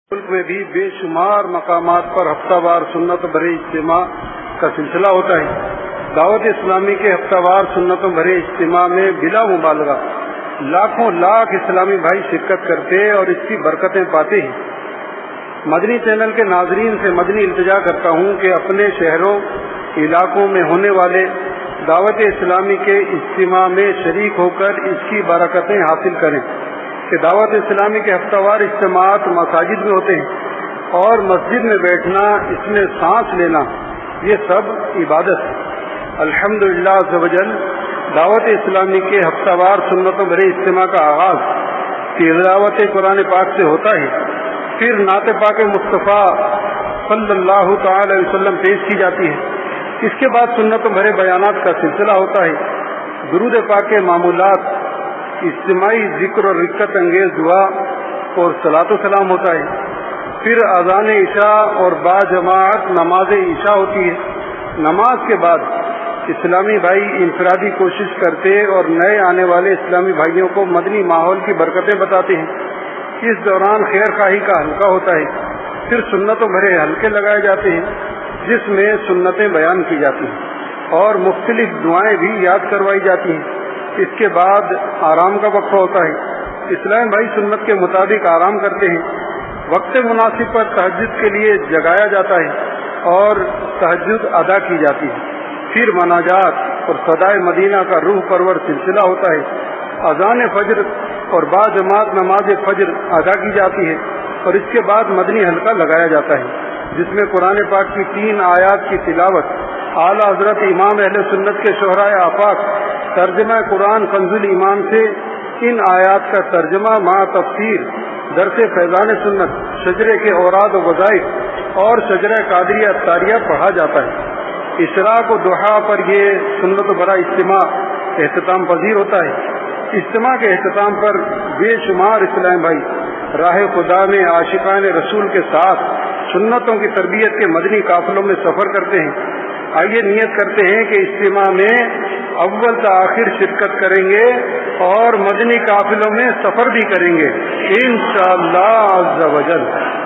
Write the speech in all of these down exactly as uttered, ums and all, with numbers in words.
ملک میں بھی بے شمار مقامات پر ہفتہ وار سنت بھرے اجتماع کا سلسلہ ہوتا ہے۔ دعوت اسلامی کے ہفتہ وار سنتوں بھرے اجتماع میں بلا مبالغہ لاکھوں لاکھ اسلامی بھائی شرکت کرتے اور اس کی برکتیں پاتے ہیں۔ مدنی چینل کے ناظرین سے مدنی التجا کرتا ہوں کہ اپنے شہروں علاقوں میں ہونے والے دعوت اسلامی کے اجتماع میں شریک ہو کر اس کی برکتیں حاصل کریں کہ دعوت اسلامی کے ہفتہ وار اجتماعات مساجد میں ہوتے ہیں اور مسجد میں بیٹھنا، اس میں سانس لینا، یہ سب عبادت ہے۔ الحمدللہ عز و جل دعوت اسلامی کے ہفتہ وار سنتوں بھرے اجتماع کا آغاز تلاوت قرآن پاک سے ہوتا ہے، پھر نعت پاک مصطفیٰ صلی اللہ تعالی علیہ وسلم پیش کی جاتی ہے۔ اس کے بعد سنتوں بھرے بیانات کا سلسلہ ہوتا ہے، درود پاک کے معمولات، اجتماعی ذکر اور رکعت انگیز دعا اور صلاۃ و سلام ہوتا ہے۔ پھر اذان عشاء اور با جماعت نماز عشاء ہوتی ہے۔ نماز کے بعد اسلامی بھائی انفرادی کوشش کرتے اور نئے آنے والے اسلامی بھائیوں کو مدنی ماحول کی برکتیں بتاتے ہیں۔ اس دوران خیر خواہی کا حلقہ ہوتا ہے۔ پھر سنتوں بھرے حلقے لگائے جاتے ہیں جس میں سنتیں بیان کی جاتی ہیں اور مختلف دعائیں بھی یاد کروائی جاتی ہیں۔ اس کے بعد آرام کا وقفہ ہوتا ہے۔ اسلام بھائی سنت کے مطابق آرام کرتے ہیں۔ وقت مناسب پر تہجد کے لیے جگایا جاتا ہے اور تہجد ادا کی جاتی ہے۔ پھر مناجات اور صدائے مدینہ کا روح پرور سلسلہ ہوتا ہے۔ اذان فجر اور با جماعت نماز فجر ادا کی جاتی ہے اور اس کے بعد مدنی حلقہ لگایا جاتا ہے جس میں قرآن پاک کی تین آیات کی تلاوت، اعلیٰ حضرت امام اہل سنت کے شہرائے آفاق ترجمہ قرآن کنز الایمان سے ان آیات کا ترجمہ مع تفسیر، درس فیضان سنت، شجرے کے اوراد و وظائف اور شجرہ قادریہ اتاریہ پڑھا جاتا ہے۔ اشراق و دحا پر یہ سنت بھرا اجتماع اختتام پذیر ہوتا ہے۔ اجتماع کے اختتام پر بے شمار اسلام بھائی راہ خدا میں عاشقان رسول کے ساتھ سنتوں کی تربیت کے مدنی قافلوں میں سفر کرتے ہیں۔ آئیے نیت کرتے ہیں کہ اجتماع میں اول تا آخر شرکت کریں گے اور مدنی قافلوں میں سفر بھی کریں گے انشاءاللہ عز و جل۔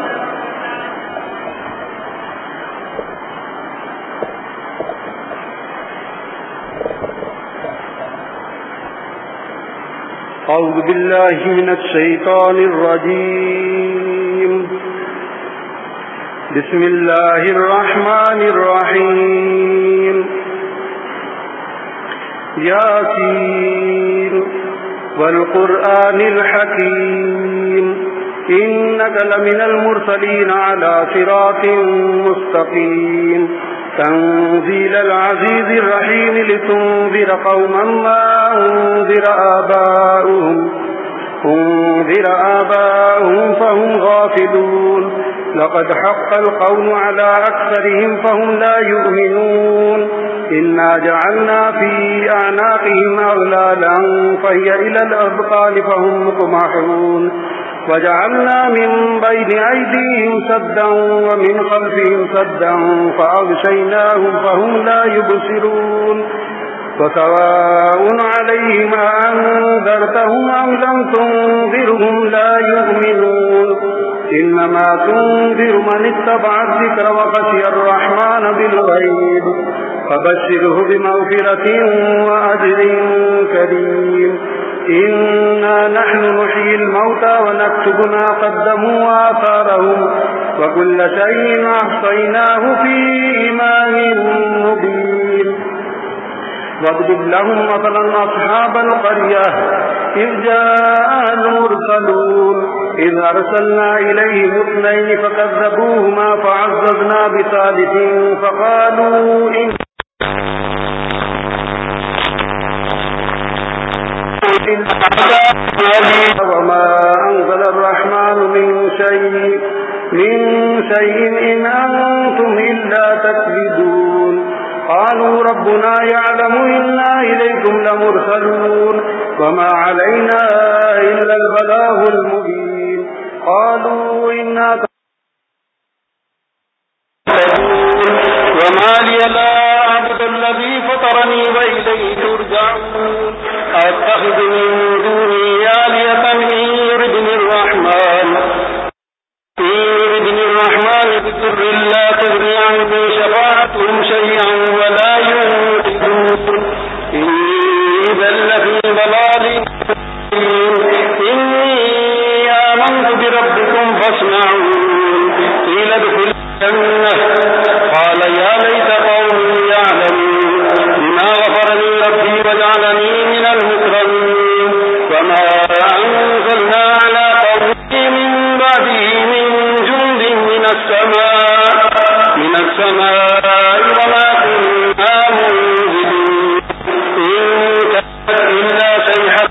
اعوذ باللہ من الشیطان الرجیم، بسم اللہ الرحمن الرحیم، یاسین والقرآن الحکیم انک لمن المرسلین علی صراط مستقیم تنزیل العزیز الرحیم لتنذر قوما ما انذر آباؤهم انذر آباؤهم فهم غافلون لقد حق القول على أكثرهم فهم لا يؤمنون إنا جعلنا في أعناقهم أغلالا فهي إلى الأذقان فهم مقمحون وجعلنا من بين أيديهم سدا ومن خلفهم سدا فأغشيناهم فهم لا يبصرون وسواء عليهم أنذرتهم أم لم تنذرهم لا يؤمنون إنما تنذر من اتبع الذكر وخشي الرحمن بالغيب فبشره بمغفرة وأجر كريم إنا نحن نحيي الموتى ونكتب ما قدموا وآثارهم وكل شيء أحصيناه في إمام مبين واضرب لهم مثلا أصحاب القرية إذ جاء المرسلون إذ أرسلنا إليهم اثنين فكذبوهما فعززنا بثالث فقالوا إن وما أنزل الرحمن من شيء من شيء إن أنتم إلا تكذبون قالوا ربنا يعلم إنا إليكم لمرسلون وما علينا إلا البلاغ المبين قالوا إنا وما لي لا أعبد الذي فطرني وإليه ترجعون أتخذ من دونه آلهة إن يردني الرحمن إن السماء من السماء وما كنا منزلين إن كانت إلا صيحة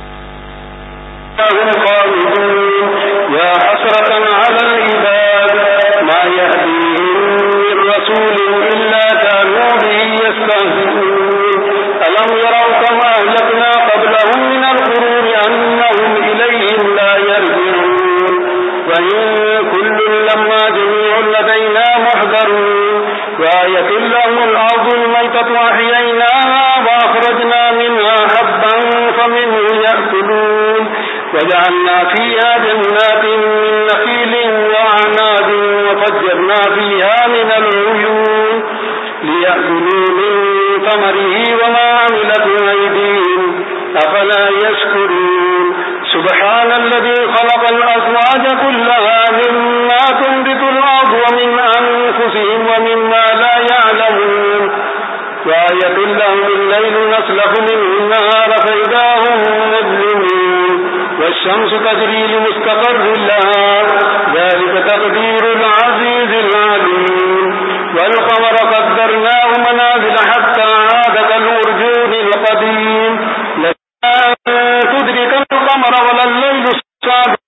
هم خالدون يا حسرة على العباد ما يهديهم من رسول إلا كانوا به يستهزئون ألم يروا كم أهلكنا قبلهم من القرون أنهم إليهم لا يرجعون وإن كل لما جميع لدينا محضرون وآية لهم الأرض الميتة أحييناها وأخرجنا منها حبا فمنه يأكلون وجعلنا فيها جنات من نخيل وأعناب وفجرنا فيها من العيون ليأكلوا من ثمره وما عملته أيديهم أفلا يشكرون سبحان الذي خلق الأزواج كلها مما تنبت الأرض ومن أنفسهم ومما لا يعلمون وآية لهم الليل نسلخ منه النهار فإذا هم مظلمون والشمس تجري لمستقر لها ذلك تقدير العزيز العليم والقمر قدرناه منازل حتى عاد كالأرجون القديم لا تدرك القمر ولا الليل السابق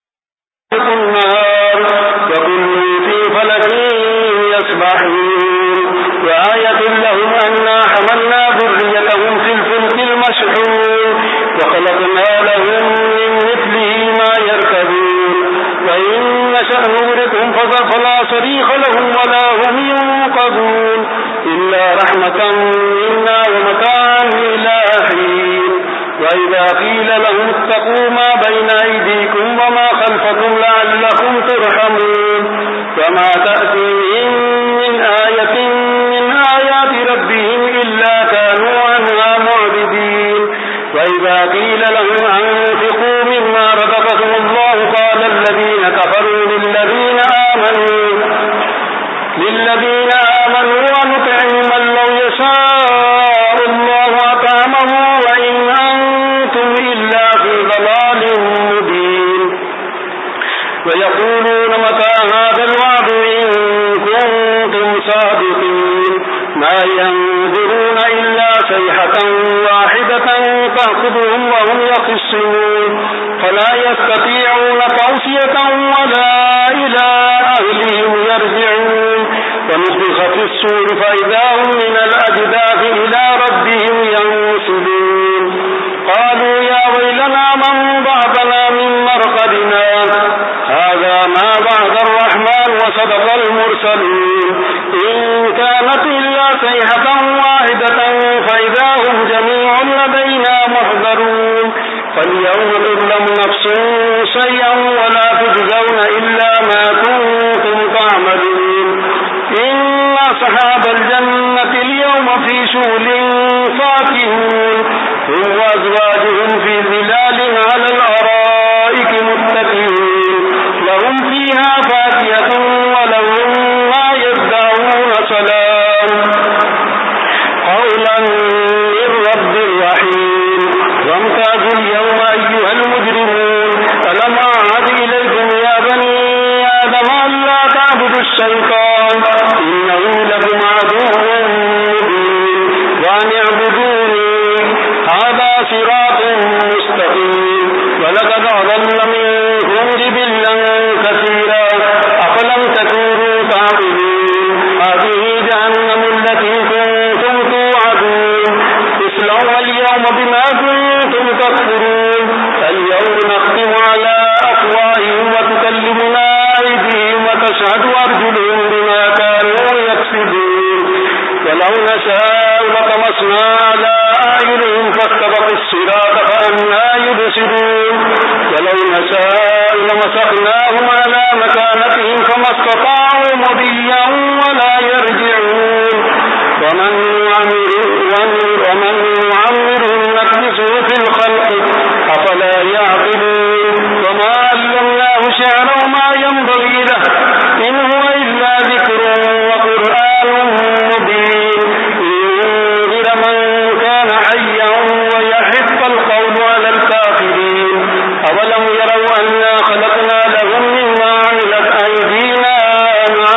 النهار وكل في فلك يسبحون وآية لهم أنا حملنا ذريتهم في الفلك المشحون وخلقنا لهم من مثله ما يركبون وإن نشأ نغرقهم فلا صريخ لهم ولا هم ينقذون إلا رحمة منا ومتاعا إلى حين وإذا قيل لهم اتقوا ما بين أيديكم وما خلفكم لعلكم ترحمون وما تأتيهم من آية من آيات ربهم إلا كانوا عنها معرضين وإذا قيل لهم أنفقوا مما رزقكم الله قال الذين كفروا للذين آمنوا للذين آمنوا ونطعم من لو يشاء الله أطعمه وإن أنتم إلا في ضلال مبين ويقولون متى هذا الوعد إن كنتم صادقين ما ينظرون إلا صيحة واحدة تأخذهم وهم يخصمون فلا يستطيعون توصية ولا إلى أهلهم يرجعون ونفخ في الصور فإذا هم من الأجداث إلى ربهم ينسلون قالوا يا ويلنا من بعثنا من مرقدنا هذا ما بعث الرحمن وصدق المرسلون إن كانت إلا صيحة واحدة فإذا هم جميع لدينا محضرون فاليوم تظلم نفس شيئا ولا تجزون إلا ما كنتم تعملون إن أصحاب الجنة اليوم في شغل فاكهون هم وأزواجهم في ظلال على الأرائك متكئون لهم فيها فاكهة ولهم ما يدعون سلام قولا من رب رحيم وامتازوا اليوم أيها المجرمون ألم أعهد إليكم يا بني آدم ألا تعبدوا الشيطان إنه لكم عدو مبين وأن اعبدوني هذا صراط مستقيم ولقد أضل منكم جبلا كثيرا أفلم تكونوا تعقلون هذه جهنم التي كنتم توعدون اصلوها اليوم بما كنتم تكفرون اليوم نختم على أفواههم وتكلمنا أيديهم وتشهد أرجلهم بما كانوا يكسبون ولو نشاء لطمسنا على أعينهم فاستبقوا الصراط فأنى يبصرون ولو نشاء لمسخناهم على مكانتهم فما استطاعوا مضيا ولا يرجعون ومن نعمره نكبسه في الخلق أفلا يعقلون وما علمناه شعرا وما ينبغي له إن هو إلا ذكر وقرآن مبين لينذر من كان حيا ويحق القول على الكافرين أولم يروا أنا خلقنا لهم مما عملت أيدينا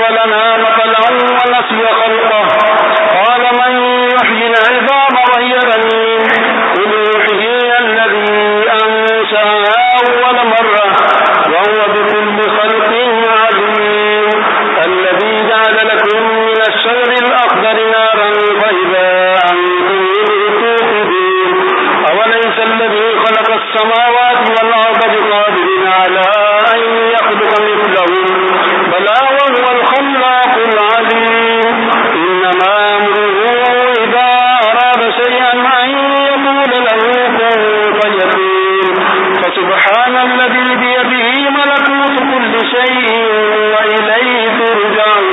لنا مثلا ونسي خلقه قال من يحيي العظام وهي رميم قل يحييها الذي أنشأها أول مرة وهو بكل خلق عليم الذي جعل لكم من الشجر الأخضر نارا فإذا أنتم منه توقدون أوليس الذي خلق السماوات والأرض بقادر على أن يخلق مثلهم بلى وهو الخلاق العليم إنما أمره إذا أراد شيئا أن يقول له كن فيكون فسبحان الذي بيده ملكوت كل شيء وإليه ترجعون.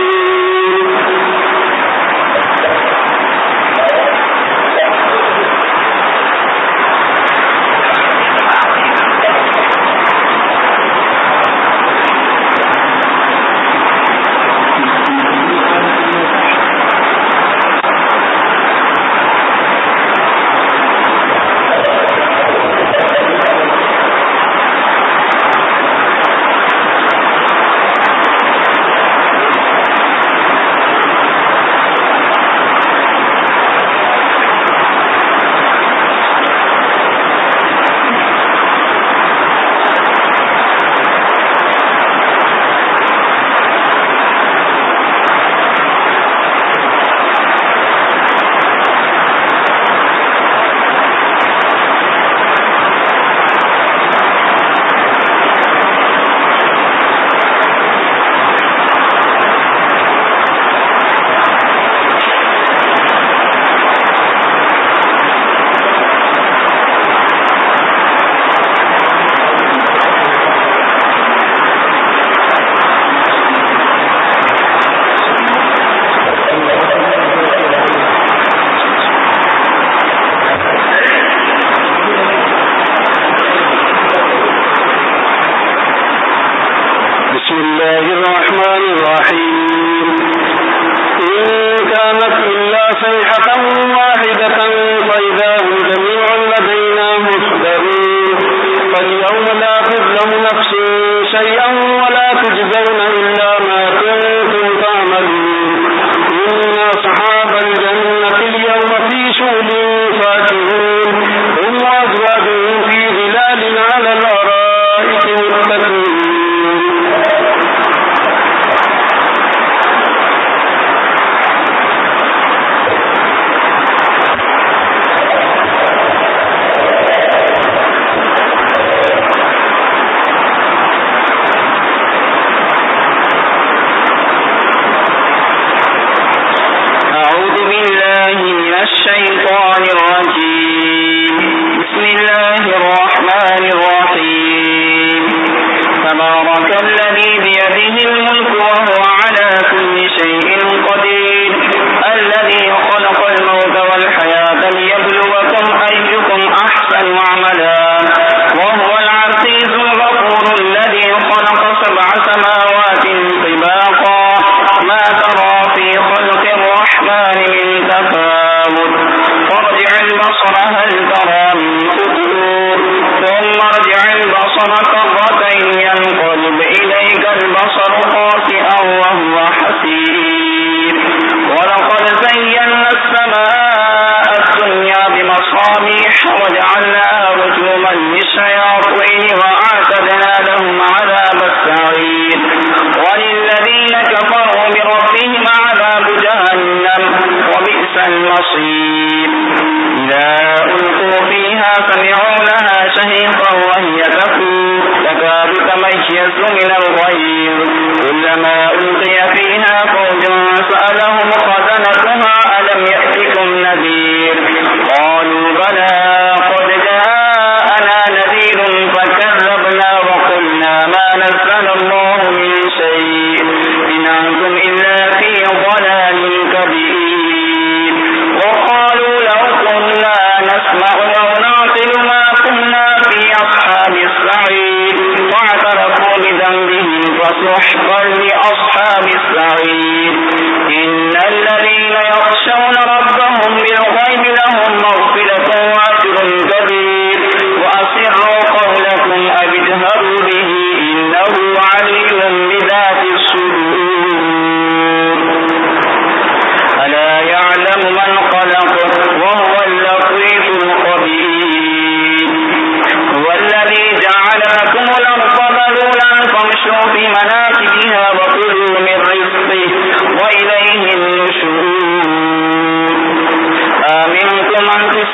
سحقا لأصحاب السعير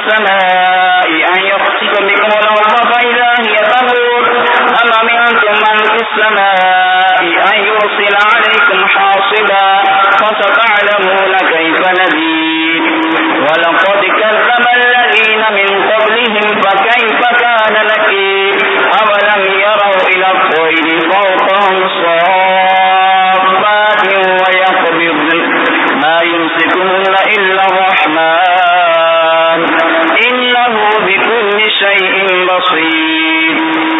السماء أن يخسف بكم الأرض فإذا هي تمور أم أمنتم من في السماء أن يرسل عليكم حاصبا فستعلمون كيف نذير ولقد كذب الذين من قبلهم فكيف كان نكير أولم يروا إلى الطير فوقهم صافات ويقبضن ما يمسكهن إلا الرحمن إنه بكل شيء بصير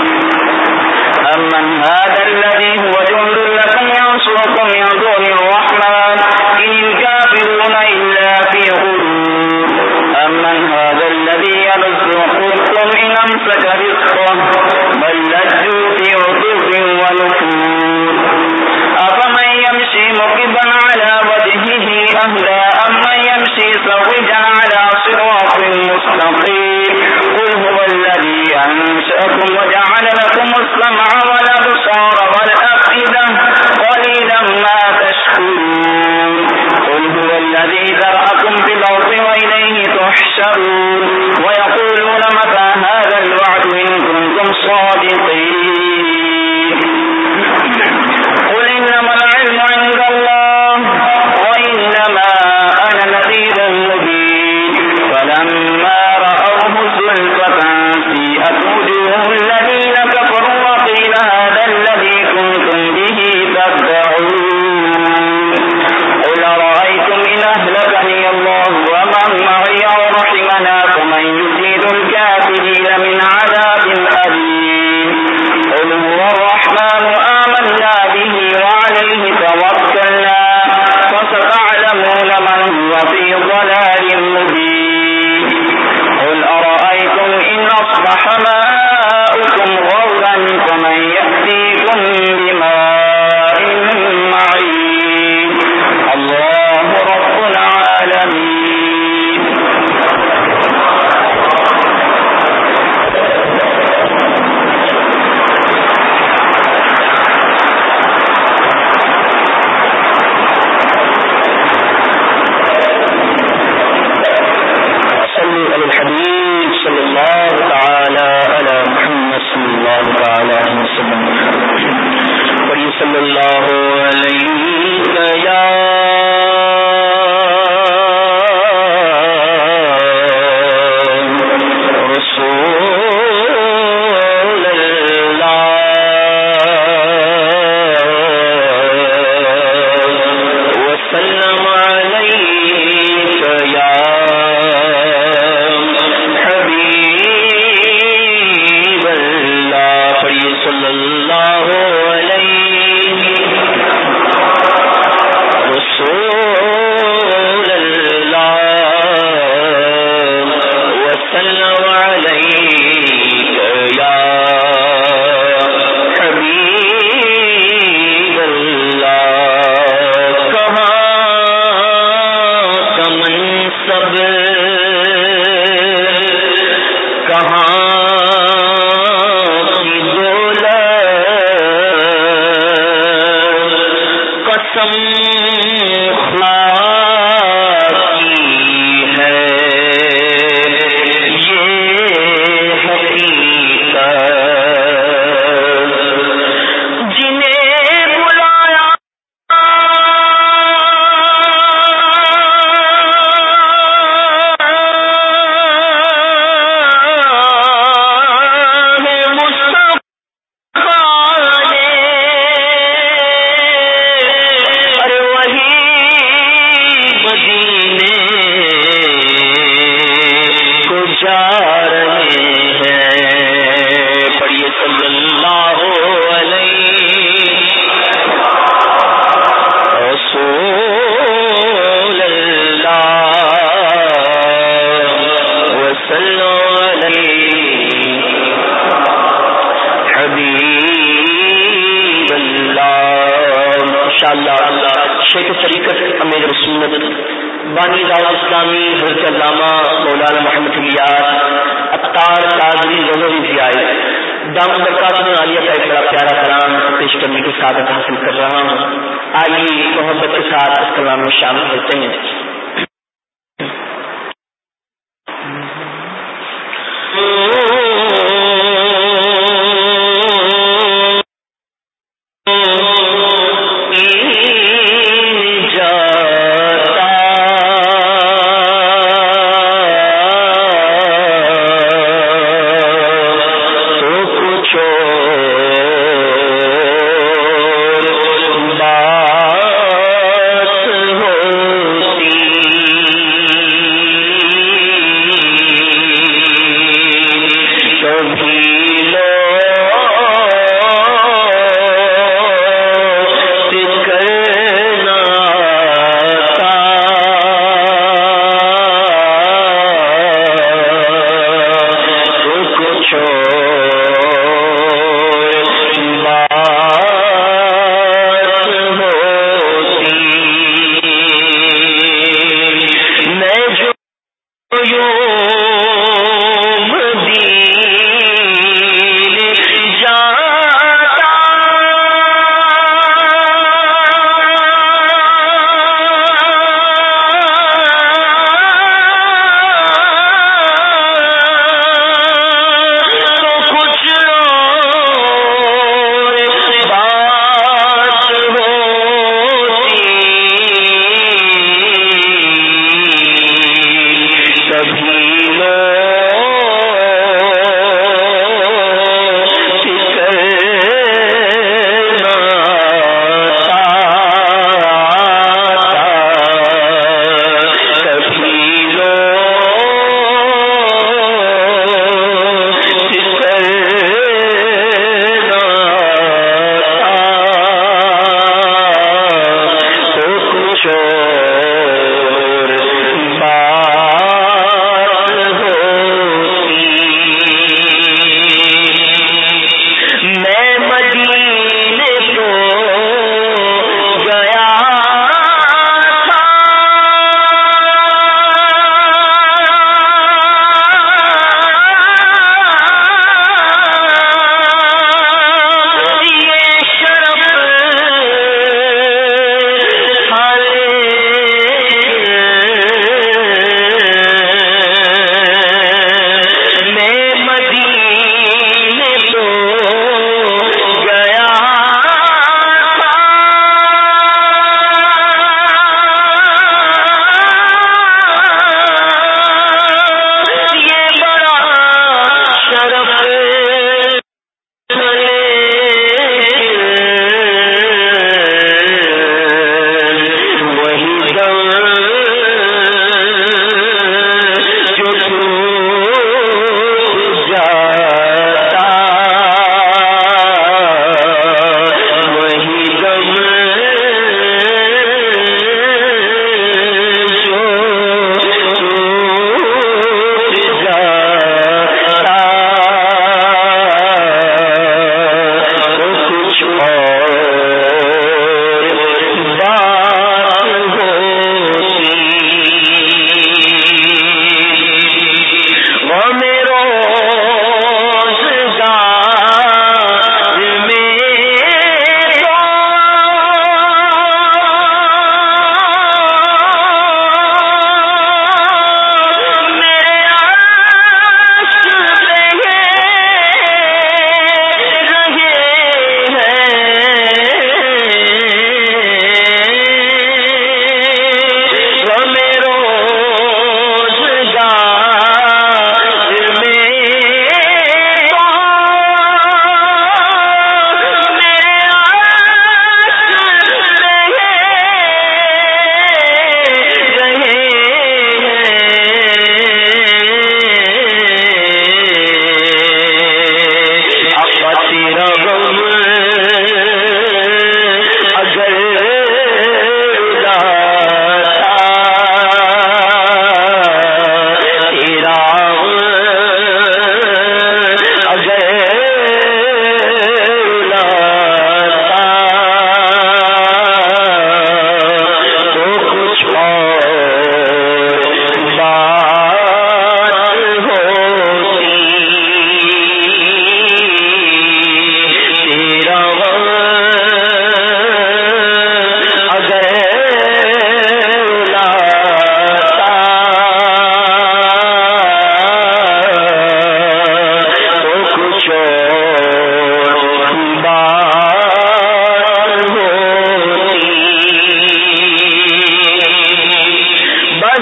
أمن هذا الذي هو جند لكم ينصركم من دون الرحمن إن الكافرون إلا في غرور أمن هذا الذي يرزقكم إن أمسك رزقه بل لجوا في عتو ونفور أفمن يمشي مكبا على وجهه أهدى أمن يمشي سويا على صراط مستقيم قل هو الذي أنشأكم وجعل لكم السمع والأبصار والأفئدة قليلا ما تشكرون قل هو الذي ذرأكم في الأرض وإليه تحشرون ويقولون متى هذا الوعد إن كنتم صادقين قل إنما العلم عند الله وإنما أنا نذير مبين فلما رأوه زلفة سيئت وجوه الذين كفروا وقيل هذا الذي كنتم به تدعون قل أرأيتم إن أهلكني الله ومن معي ورحمنا فمن يزيد الكافرين من عذاب أليم قل هو الرحمن آمنا به وعليه توكلنا فستعلمون من هو في ضلال مبين قل أرأيتم إن أصبح ماؤكم غورا فمن يأتيكم بماء معين الله رب العالمين صلوا على الحبيب صلى الله تعالى على محمد صلى الله تعالى عليه وسلم صلى الله عليك يا رسول الله وسلم عليك يا حبيب الله صلى الله عليه رسول الله وسلم عليك يا حبيب الله کہاں کا منصب کہاں کی دولت قسم خدا کی ہے یہ حقیقت جنہیں بلایا ہے مصطفیٰ نے ارے وہی مدینے کو جا رہے ہیں پڑھیے صلی اللہ علیہ رسول اللہ وسلم علیہ حبیب اللہ انشاءاللہ شیخ طریقت امیر رسولت بانی دعوت اسلامی حضرت علامہ مولانا محمد الیاس عطار قادری ظہری ضیاء دامت برکاتہ عالیہ کا ایک بڑا پیارا کلام پیش کرنے کی سعادت حاصل کر رہا ہوں. آئیے محبت کے ساتھ اس کلام میں شامل ہوتے ہیں.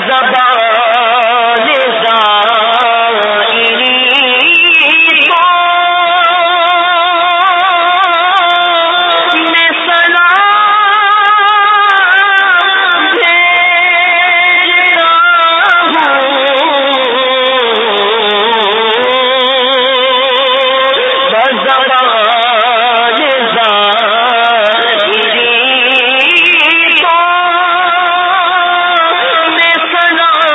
سلام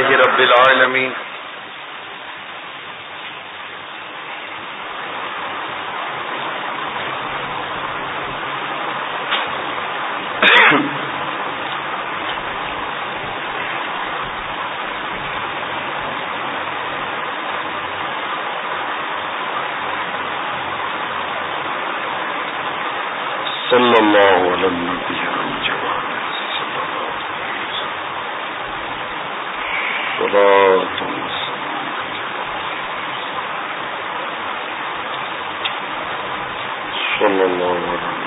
لله رب العالمين صلی اللہ علیہ النبی صلی اللہ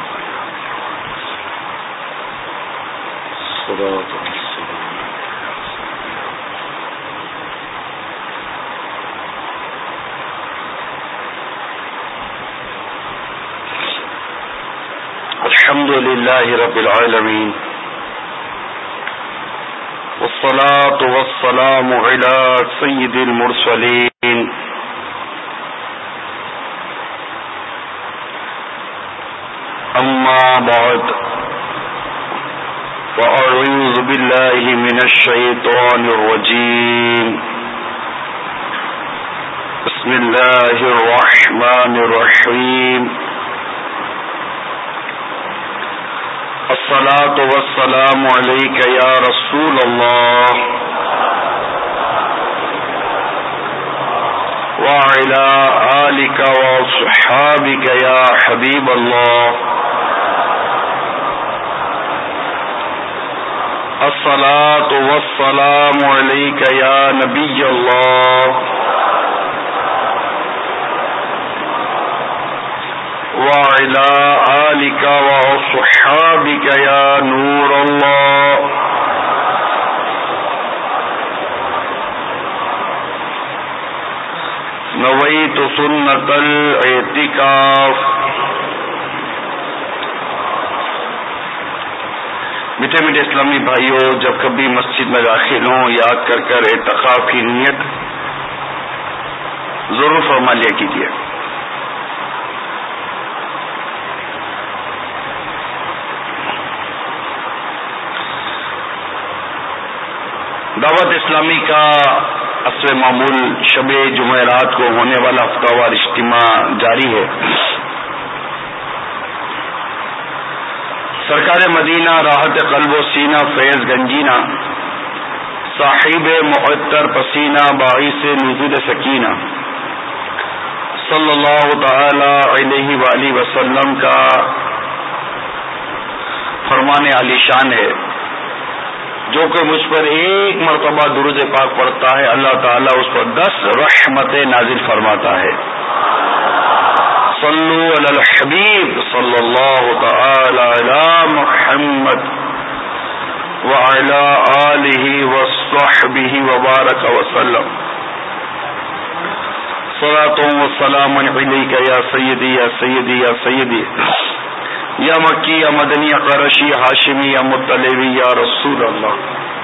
الحمد للہ رب العالمین والصلاة والسلام على سید المرسلین اما بعد فاعوذ باللہ من الشیطان الرجیم بسم اللہ الرحمن الرحیم الصلاة والسلام علیک یا رسول اللہ وعلی آلک وصحابک یا حبیب اللہ الصلاة والسلام علیک یا نبی اللہ وعلى آلك وصحابك يا نور الله نويت سنة الاعتكاف. میٹھے میٹھے اسلامی بھائیوں، جب کبھی مسجد میں داخل ہوں یاد کر کر اعتکاف کی نیت ضرور فرما لیا کیجیے. دعوت اسلامی کا اصل معمول شب جمعرات کو ہونے والا ہفتہ وار اجتماع جاری ہے. سرکار مدینہ راحت قلب و سینہ فیض گنجینہ صاحب معطر پسینہ باعث نزول سکینہ صلی اللہ تعالی علیہ وآلہ وسلم کا فرمان عالی شان ہے، جو کہ مجھ پر ایک مرتبہ درود پاک پڑھتا ہے اللہ تعالیٰ اس پر دس رحمتیں نازل فرماتا ہے. صلو علی الحبیب صلی اللہ تعالی علی محمد وعلی آلہ وصحبہ وبارک وسلم. صلاۃ و سلام علیک یا سیدی یا سیدی یا سیدی یا مکی یا مدنی یا قرشی یا ہاشمی یا مطلبی یا رسول اللہ.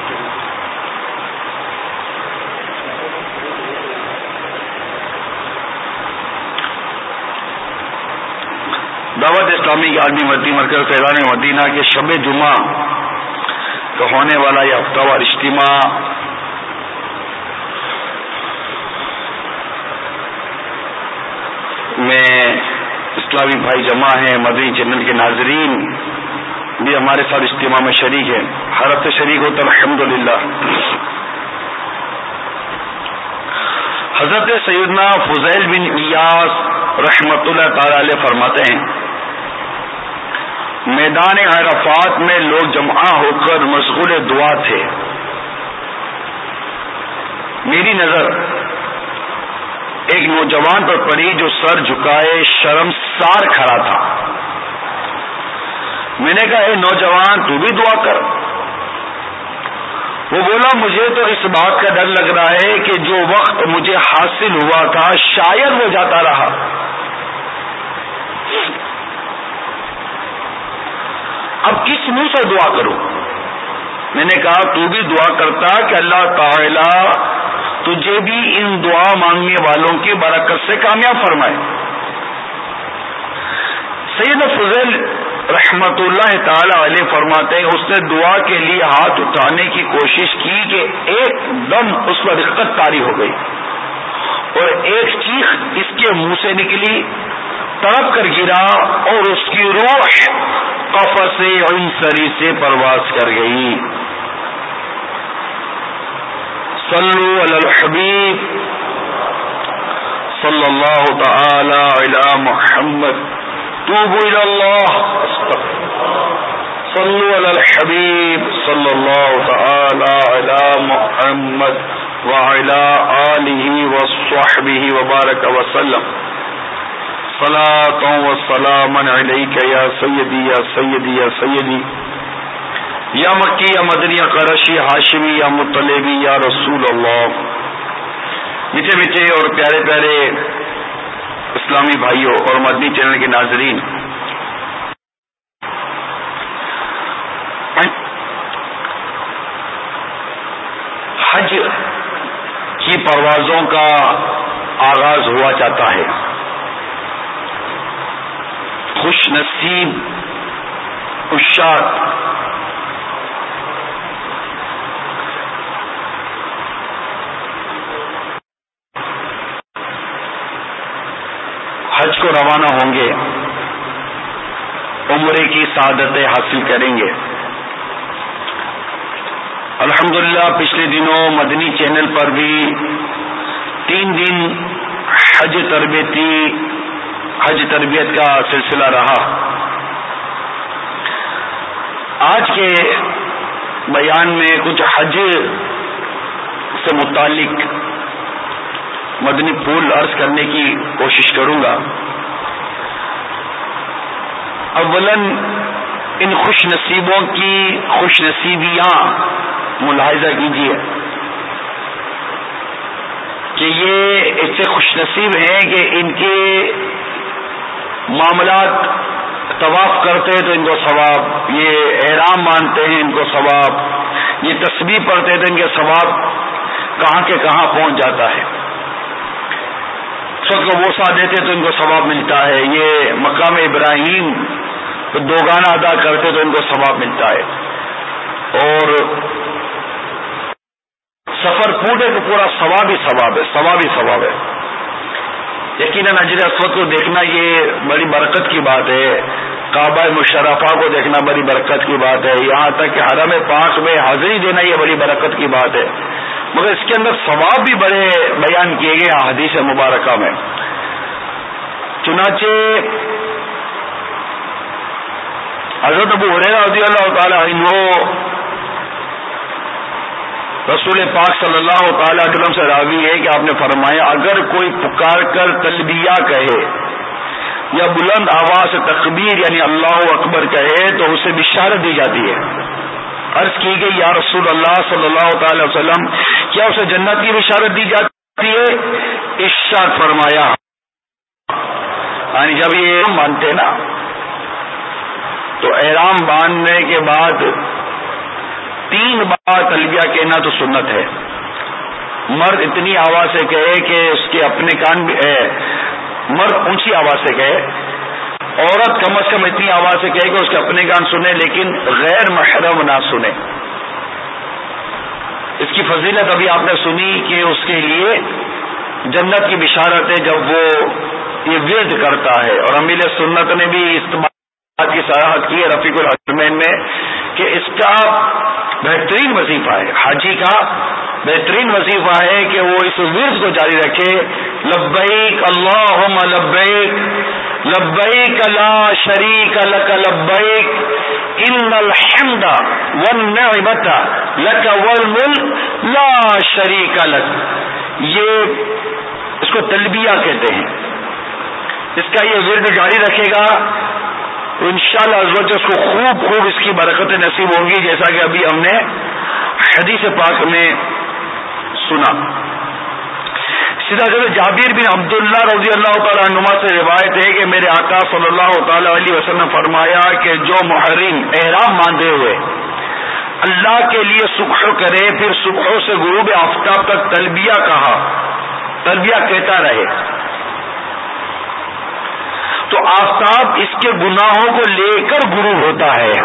دعوت اسلامی کے عالمی مدنی مرکز فیضان مدینہ کے شب جمعہ کا ہونے والا یہ ہفتہ وار اجتماع میں اسلامی بھائی جمع ہیں، مدنی چینل کے ناظرین بھی ہمارے ساتھ اجتماع میں شریک ہیں. ہر ہفتے شریک ہوتا الحمدللہ. حضرت سیدنا فضیل بن ایاس رحمۃ اللہ تعالی علیہ فرماتے ہیں، میدان عرفات میں لوگ جمع ہو کر مشغول دعا تھے. میری نظر ایک نوجوان پر پڑی جو سر جھکائے شرمسار کھڑا تھا. میں نے کہا اے نوجوان تو بھی دعا کر. وہ بولا مجھے تو اس بات کا ڈر لگ رہا ہے کہ جو وقت مجھے حاصل ہوا تھا شاید وہ جاتا رہا. اب کس منہ سے دعا کروں؟ میں نے کہا تو بھی دعا کرتا کہ اللہ تعالی تجھے بھی ان دعا مانگنے والوں کی برکت سے کامیاب فرمائے. سید فضیل رحمت اللہ تعالی علیہ فرماتے ہیں اس نے دعا کے لیے ہاتھ اٹھانے کی کوشش کی کہ ایک دم اس پر رقت طاری ہو گئی اور ایک چیخ اس کے منہ سے نکلی، تڑپ کر گرا اور اس کی روح قفس عنصری سے پرواز کر گئی۔ صلو علی الحبیب صلی اللہ تعالی علی محمد، توبوا الی اللہ، صلو علی الحبیب صلی اللہ تعالی علی محمد وعلی آلہ وصحبہ وبارک وسلم، صلاۃ و سلام علیک یا سیدی یا سیدی یا سیدی یا مکی یا مدنی یا قریشی ہاشمی یا مطلبی یا رسول اللہ۔ میٹھے میٹھے اور پیارے پیارے اسلامی بھائیوں اور مدنی چینل کے ناظرین، حج کی پروازوں کا آغاز ہوا چاہتا ہے۔ خوش نصیب عشاق حج کو روانہ ہوں گے، عمرے کی سعادتیں حاصل کریں گے۔ الحمدللہ پچھلے دنوں مدنی چینل پر بھی تین دن حج تربیتی حج تربیت کا سلسلہ رہا۔ آج کے بیان میں کچھ حج سے متعلق مدنی پھول عرض کرنے کی کوشش کروں گا۔ اولاً ان خوش نصیبوں کی خوش نصیبیاں ملاحظہ کیجیے کہ یہ ایسے خوش نصیب ہیں کہ ان کے معاملات طواف کرتے ہیں تو ان کو ثواب، یہ احرام مانتے ہیں ان کو ثواب، یہ تسبیح پڑھتے ہیں تو ان کے ثواب کہاں کے کہاں پہنچ جاتا ہے، سب کو بوسہ دیتے تو ان کو ثواب ملتا ہے، یہ مقام ابراہیم تو دو گانا ادا کرتے تو ان کو ثواب ملتا ہے، اور سفر پورے کو پورا ثواب ہی ثواب ہے، ثواب ہی ثواب ہے۔ یقیناً حجر اسود کو دیکھنا یہ بڑی برکت کی بات ہے، کعبہ مشرفہ کو دیکھنا بڑی برکت کی بات ہے، یہاں تک کہ حرم پاک میں حاضری دینا یہ بڑی برکت کی بات ہے، مگر اس کے اندر ثواب بھی بڑے بیان کیے گئے حدیث مبارکہ میں۔ چنانچہ حضرت ابو ہریرہ رضی اللہ تعالی عنہ رسول پاک صلی اللہ تعالی علیہ وسلم سے راوی ہے کہ آپ نے فرمایا اگر کوئی پکار کر تلبیہ کہے یا بلند آواز سے تکبیر یعنی اللہ اکبر کہے تو اسے بشارت دی جاتی ہے۔ عرض کی گئی یا رسول اللہ صلی اللہ تعالی وسلم کیا اسے جنت کی بشارت دی جاتی ہے؟ ارشاد فرمایا یعنی جب یہ مانتے نا تو احرام باندھنے کے بعد تین بار تلبیہ کہنا تو سنت ہے۔ مرد اتنی آواز سے کہے کہ اس کے اپنے کان بھی ہے، مرد اونچی آواز سے کہے، عورت کم از کم اتنی آواز سے کہے کہ اس کے اپنے کان سنے لیکن غیر محرم نہ سنے۔ اس کی فضیلت ابھی آپ نے سنی کہ اس کے لیے جنت کی بشارت ہے جب وہ یہ ورد کرتا ہے، اور امیل سنت نے بھی اس بات کی صراحت کی ہے رفیق الحرمین میں کہ اس کا بہترین وظیفہ ہے، حاجی کا بہترین وظیفہ ہے کہ وہ اس ورد کو جاری رکھے، لبیک اللہم لبیک لبیک لا شریک لک لبیک ان الحمد والنعمت لک والملک لا شریک لک۔ یہ اس کو تلبیہ کہتے ہیں۔ اس کا یہ ورد جاری رکھے گا تو انشاءاللہ عزوجل اس کو خوب خوب اس کی برکتیں نصیب ہوں گی، جیسا کہ ابھی ہم نے حدیث پاک میں سنا۔ سیدھا حضرت جابر بن عبداللہ رضی اللہ تعالیٰ عنہما سے روایت ہے کہ میرے آقا صلی اللہ تعالی علیہ وسلم نے فرمایا کہ جو محرم احرام باندھے ہوئے اللہ کے لیے صبح کرے پھر صبح سے غروب آفتاب تک تلبیہ کہا تلبیہ کہتا رہے تو آفتاب اس کے گناہوں کو لے کر غروب ہوتا ہے،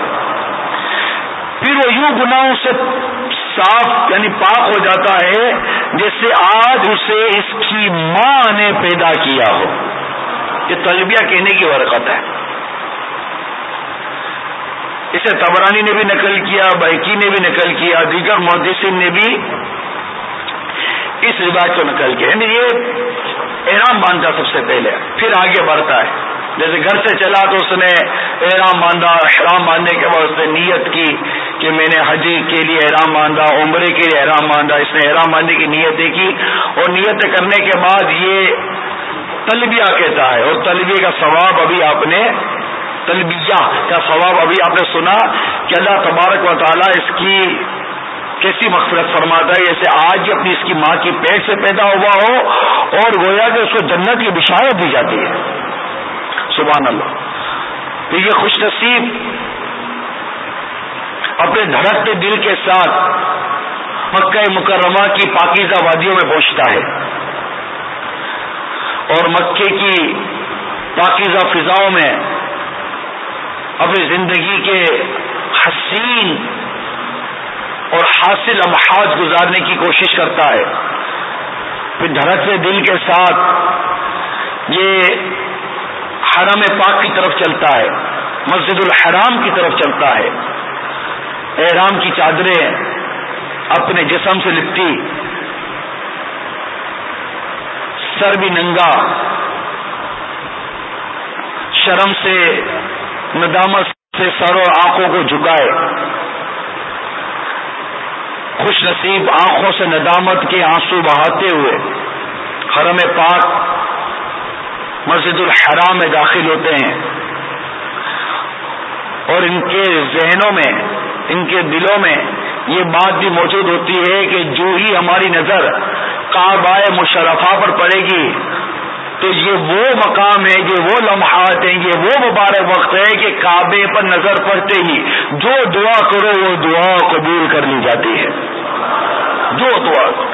پھر وہ یوں گناہوں سے صاف یعنی پاک ہو جاتا ہے جیسے آج اسے اس کی ماں نے پیدا کیا ہو۔ یہ تلبیہ کہنے کی برکت ہے۔ اسے طبرانی نے بھی نقل کیا، بیہقی نے بھی نقل کیا، دیگر محدثین نے بھی اس روایت کو نقل کیا۔ یعنی یہ احرام باندھا سب سے پہلے، پھر آگے بڑھتا ہے۔ جیسے گھر سے چلا تو اس نے احرام باندھا، احرام باندھنے کے بعد اس نے نیت کی کہ میں نے حج کے لیے احرام باندھا، عمرے کے لیے احرام باندھا، اس نے احرام باندھنے کی نیتیں کی، اور نیت کرنے کے بعد یہ تلبیہ کہتا ہے، اور تلبیہ کا ثواب ابھی آپ نے تلبیہ کا ثواب ابھی آپ نے سنا کہ اللہ تبارک و تعالیٰ اس کی کیسی مغفرت فرماتا ہے، جیسے آج اپنی اس کی ماں کی پیٹ سے پیدا ہوا ہو اور گویا کہ اس کو جنت کی بشارت دی جاتی ہے۔ سبحان اللہ۔ تو یہ خوش نصیب اپنے دھڑکتے دل کے ساتھ مکہ مکرمہ کی پاکیزہ وادیوں میں پہنچتا ہے اور مکے کی پاکیزہ فضاؤں میں اپنی زندگی کے حسین اور حاصل لمحات گزارنے کی کوشش کرتا ہے۔ پھر دھڑکتے دل کے ساتھ یہ حرم پاک کی طرف چلتا ہے، مسجد الحرام کی طرف چلتا ہے، احرام کی چادریں اپنے جسم سے لپٹی، سر بھی ننگا، شرم سے ندامت سے سر اور آنکھوں کو جھکائے، خوش نصیب آنکھوں سے ندامت کے آنسو بہاتے ہوئے حرم پاک مسجد الحرام میں داخل ہوتے ہیں، اور ان کے ذہنوں میں، ان کے دلوں میں یہ بات بھی موجود ہوتی ہے کہ جو ہی ہماری نظر کعبہ مشرفہ پر پڑے گی تو یہ وہ مقام ہے، یہ وہ لمحات ہیں، یہ وہ مبارک وقت ہے کہ کعبے پر نظر پڑتے ہی جو دعا کرو وہ دعا قبول کر لی جاتی ہے، جو دعا کرو۔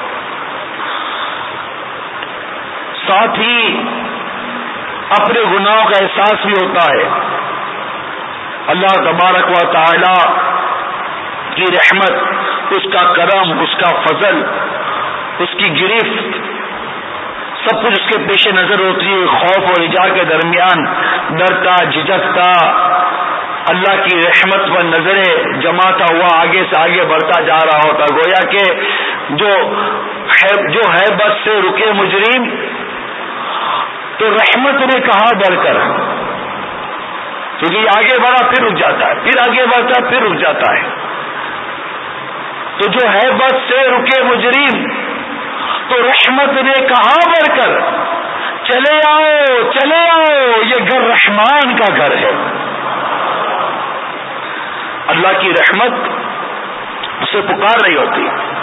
ساتھ ہی اپنے گناہوں کا احساس بھی ہوتا ہے۔ اللہ تبارک و تعالی کی رحمت، اس کا کرم، اس کا فضل، اس کی گرفت سب کچھ اس کے پیش نظر ہوتی ہے۔ خوف اور رجا کے درمیان ڈرتا جھجکتا اللہ کی رحمت پر نظریں جماتا ہوا آگے سے آگے بڑھتا جا رہا ہوتا، گویا کہ جو ہے جو ہے بس سے رکے مجرم تو رحمت نے کہا بڑھ کر، کیونکہ یہ آگے بڑھا پھر رک جاتا ہے، پھر آگے بڑھتا پھر رک جاتا ہے۔ تو جو ہے بس سے رکے مجرم تو رحمت نے کہا بڑھ کر چلے آؤ چلے آؤ، یہ گھر رحمان کا گھر ہے۔ اللہ کی رحمت اسے پکار رہی ہوتی،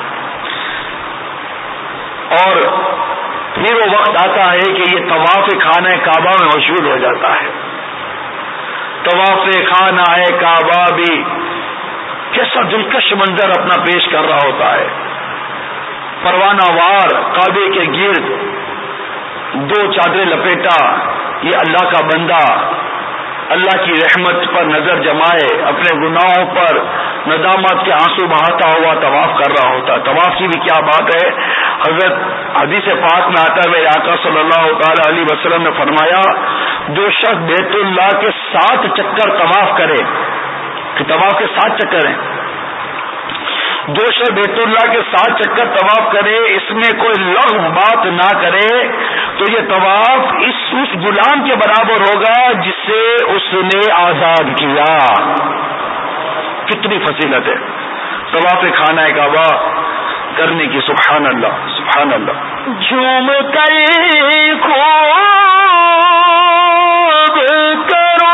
اور پھر وہ وقت آتا ہے کہ یہ طواف خانہ کعبہ میں مشہور ہو جاتا ہے۔ طواف خانہ کعبہ بھی کیسا دلکش منظر اپنا پیش کر رہا ہوتا ہے۔ پروانہ وار کعبے کے گرد دو چادریں لپیٹا یہ اللہ کا بندہ اللہ کی رحمت پر نظر جمائے، اپنے گناہوں پر ندامت کے آنسو بہاتا ہوا طواف کر رہا ہوتا۔ طواف کی بھی کیا بات ہے، حضرت حدیث پاک میں آتا ہے میرے آقا صلی اللہ تعالی علیہ وسلم نے فرمایا، جو شخص بیت اللہ کے سات چکر طواف کرے، کہ طواف کے سات چکر ہیں، جو شخص بیت اللہ کے سات چکر طواف کرے، اس میں کوئی لغو بات نہ کرے تو یہ طواف اس اس غلام کے برابر ہوگا جسے اس نے آزاد کیا۔ کتنی فضیلت ہے طواف خانہ کعبہ کرنے کی، سبحان اللہ سبحان اللہ۔ جھوم کر خوب کرو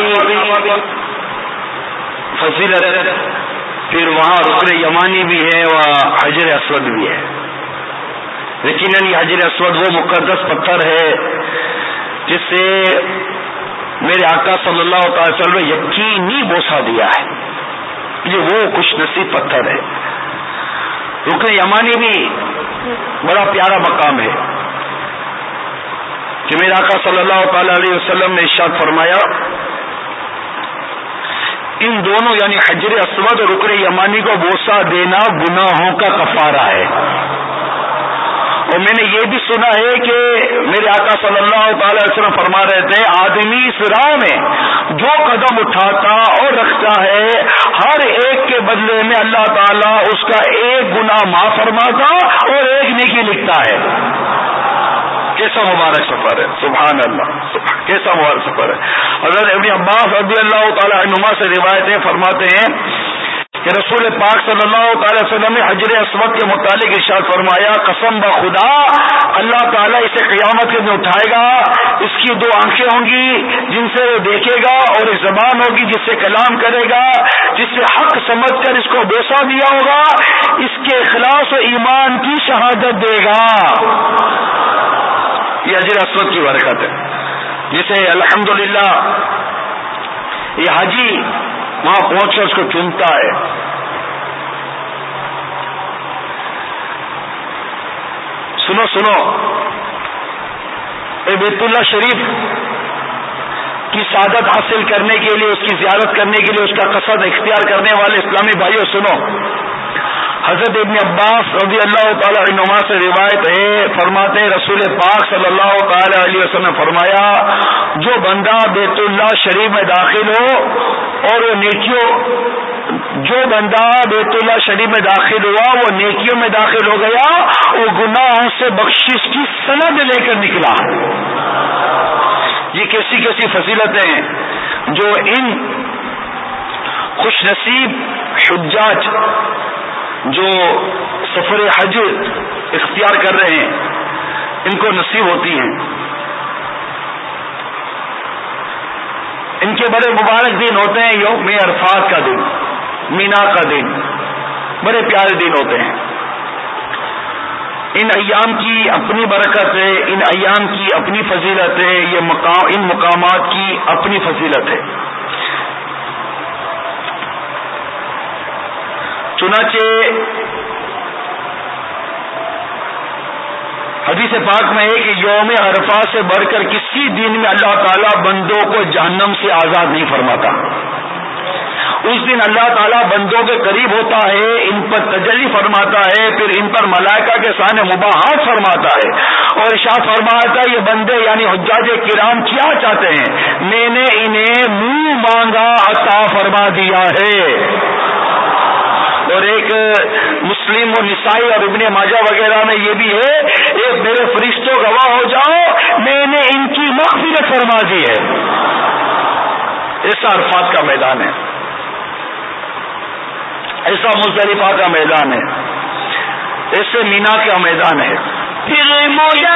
فضیلت، پھر وہاں رکن یمانی بھی ہے، وہاں حجر اسود بھی ہے. یقیناً یہ حجر اسود وہ مقدس پتھر ہے جس سے میرے آقا صلی اللہ تعالی وسلم نے یقینی بوسہ دیا ہے. یہ وہ خوش نصیب پتھر ہے. رکن یمانی بھی بڑا پیارا مقام ہے کہ میرے آقا صلی اللہ تعالی علیہ وسلم نے ارشاد فرمایا ان دونوں یعنی حجر اسود اور رکن یمانی کو بوسہ دینا گناہوں کا کفارہ ہے. اور میں نے یہ بھی سنا ہے کہ میرے آقا صلی اللہ تعالی علیہ وسلم فرما رہے تھے آدمی اس راہ میں جو قدم اٹھاتا اور رکھتا ہے ہر ایک کے بدلے میں اللہ تعالیٰ اس کا ایک گناہ معاف فرماتا اور ایک نیکی لکھتا ہے. کیسا مبارک سفر ہے، سبحان اللہ، سبحان کیسا مبارک سفر ہے. حضرت ابن عباس رضی اللہ تعالی عنہما سے روایتیں فرماتے ہیں کہ رسول پاک صلی اللہ تعالی وسلم نے حجر اسود کے متعلق ارشاد فرمایا قسم بخدا اللہ تعالیٰ اسے قیامت کے دن اٹھائے گا، اس کی دو آنکھیں ہوں گی جن سے وہ دیکھے گا اور ایک زبان ہوگی جس سے کلام کرے گا، جس سے حق سمجھ کر اس کو بوسہ دیا ہوگا، اس کے اخلاص و ایمان کی شہادت دے گا. یہ حجر اسود کی برکت ہے جسے الحمدللہ یہ حاجی وہاں پہنچ کر اس کو چومتا ہے. سنو سنو اے بیت اللہ شریف کی سعادت حاصل کرنے کے لیے، اس کی زیارت کرنے کے لیے، اس کا قصد اختیار کرنے والے اسلامی بھائیوں سنو. حضرت ابن عباس رضی اللہ تعالی عنہما سے روایت ہے، فرماتے ہیں رسول پاک صلی اللہ تعالی علیہ وسلم نے فرمایا جو بندہ بیت اللہ شریف میں داخل ہو اور وہ نیکیوں جو بندہ بیت اللہ شریف میں داخل ہوا وہ نیکیوں میں داخل ہو گیا، وہ گناہوں سے بخشش کی سند لے کر نکلا. یہ کیسی کیسی فضیلتیں ہیں جو ان خوش نصیب حجاج جو سفر حج اختیار کر رہے ہیں ان کو نصیب ہوتی ہیں. ان کے بڑے مبارک دن ہوتے ہیں، یوم عرفات کا دن، مینا کا دن، بڑے پیارے دن ہوتے ہیں. ان ایام کی اپنی برکت ہے، ان ایام کی اپنی فضیلت ہے، یہ مقام ان مقامات کی اپنی فضیلت ہے. چنانچہ حدیث پاک میں ہے کہ یوم عرفہ سے بڑھ کر کسی دن میں اللہ تعالیٰ بندوں کو جہنم سے آزاد نہیں فرماتا. اس دن اللہ تعالیٰ بندوں کے قریب ہوتا ہے، ان پر تجلی فرماتا ہے، پھر ان پر ملائکہ کے سامنے مباحثت فرماتا ہے اور ارشاد فرماتا ہے یہ بندے یعنی حجاج کرام کیا چاہتے ہیں، میں نے انہیں منہ مانگا عطا فرما دیا ہے. اور ایک مسلم و نسائی اور ابن ماجہ وغیرہ میں یہ بھی ہے ایک میرے فرشتوں گواہ ہو جاؤ میں نے ان کی مغفرت فرما دی ہے. ایسا عرفات کا میدان ہے، ایسا مزدلفہ کا میدان ہے، ایسے مینا کا میدان ہے. پھر مجھے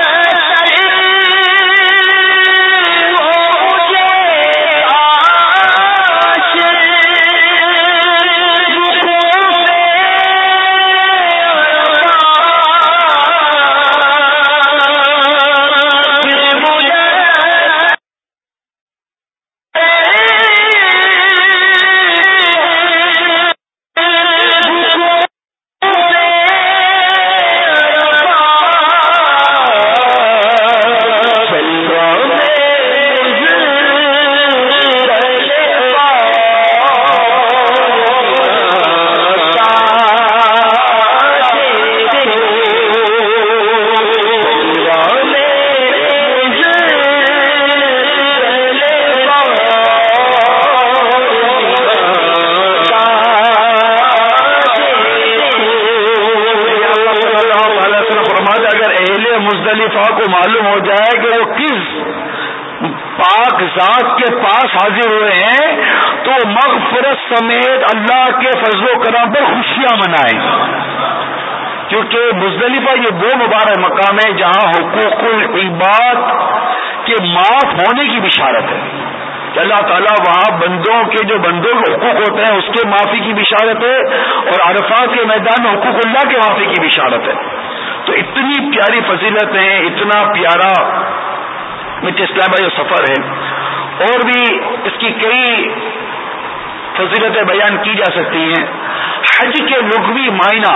کے پاس حاضر ہوئے ہیں تو مغفرت سمیت اللہ کے فضل و کرم پر خوشیاں منائیں، کیونکہ مزدلفہ یہ وہ مبارک مقام ہے جہاں حقوق العباد کے معاف ہونے کی بشارت ہے. کہ اللہ تعالیٰ وہاں بندوں کے جو بندوں کے حقوق ہوتے ہیں اس کے معافی کی بشارت ہے، اور عرفات کے میدان میں حقوق اللہ کے معافی کی بشارت ہے. تو اتنی پیاری فضیلت ہے، اتنا پیارا میٹھے اسلام بھائی سفر ہے، اور بھی اس کی کئی فضیلتیں بیان کی جا سکتی ہیں. حج کے لغوی معنی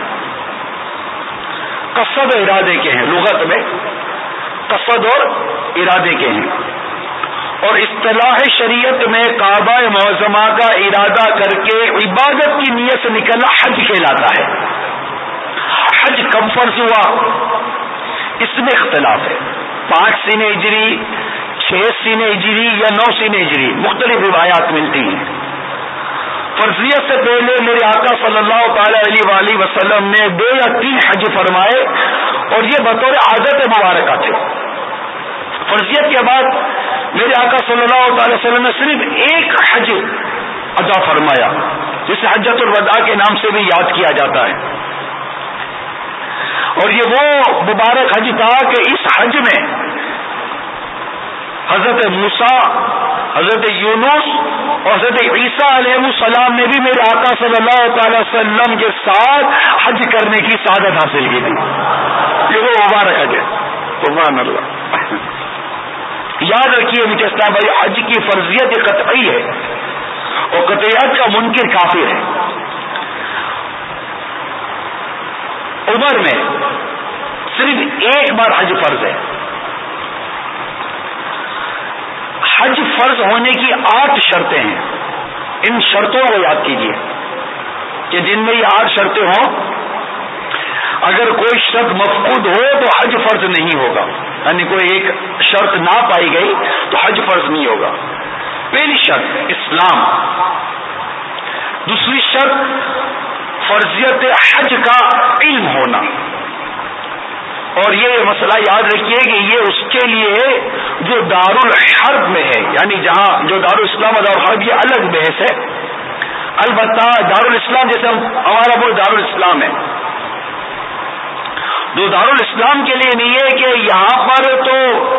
قصد ارادے کے ہیں، لغت میں قصد اور ارادے کے ہیں، اور اصطلاح شریعت میں کعبہ معظمہ کا ارادہ کر کے عبادت کی نیت سے نکلنا حج کہلاتا ہے. حج کب فرض ہوا اس میں اختلاف ہے. پانچ سین ہجری، چھ سین ہجری یا نو سین ہجری، مختلف روایات ملتی ہیں. فرضیت سے پہلے میرے آقا صلی اللہ تعالی علیہ وآلہ وسلم نے دو یا تین حج فرمائے، اور یہ بطور عادت مبارکہ تھے. فرضیت کے بعد میرے آقا صلی اللہ تعالی وسلم نے صرف ایک حج ادا فرمایا، جسے حجۃ الوداع کے نام سے بھی یاد کیا جاتا ہے. اور یہ وہ مبارک حج تھا کہ اس حج میں حضرت موسیٰ، حضرت یونس اور حضرت عیسیٰ علیہ السلام نے بھی میرے آقا صلی اللہ تعالی وسلم کے ساتھ حج کرنے کی سعادت حاصل کی تھی. یہ وہ مبارک حج ہے. سبحان اللہ. یاد رکھیے میٹھے اسلام بھائی، حج کی فرضیت قطعی ہے، اور قطعیت کا منکر کافر ہے. عمر میں صرف ایک بار حج فرض ہے. حج فرض ہونے کی آٹھ شرطیں ہیں. ان شرطوں کو یاد کیجیے کہ جن میں یہ آٹھ شرطیں ہوں، اگر کوئی شرط مفقود ہو تو حج فرض نہیں ہوگا. یعنی کوئی ایک شرط نہ پائی گئی تو حج فرض نہیں ہوگا. پہلی شرط اسلام. دوسری شرط فرضیت حج کا علم ہونا. اور یہ مسئلہ یاد رکھیے کہ یہ اس کے لیے جو دارالحرب میں ہے، یعنی جہاں جو دارالاسلام اور دارالحرب یہ الگ بحث ہے. البتہ دارالاسلام جیسے ہم ہمارا وہ دارالاسلام ہے، جو دارالاسلام کے لیے نہیں ہے کہ یہاں پر تو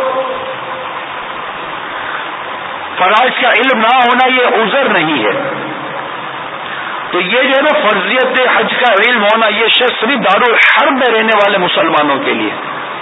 فرائض کا علم نہ ہونا یہ عذر نہیں ہے. تو یہ جو ہے نا فرضیت حج کا علم ہونا، یہ شرط صرف دارالحرب میں رہنے والے مسلمانوں کے لیے.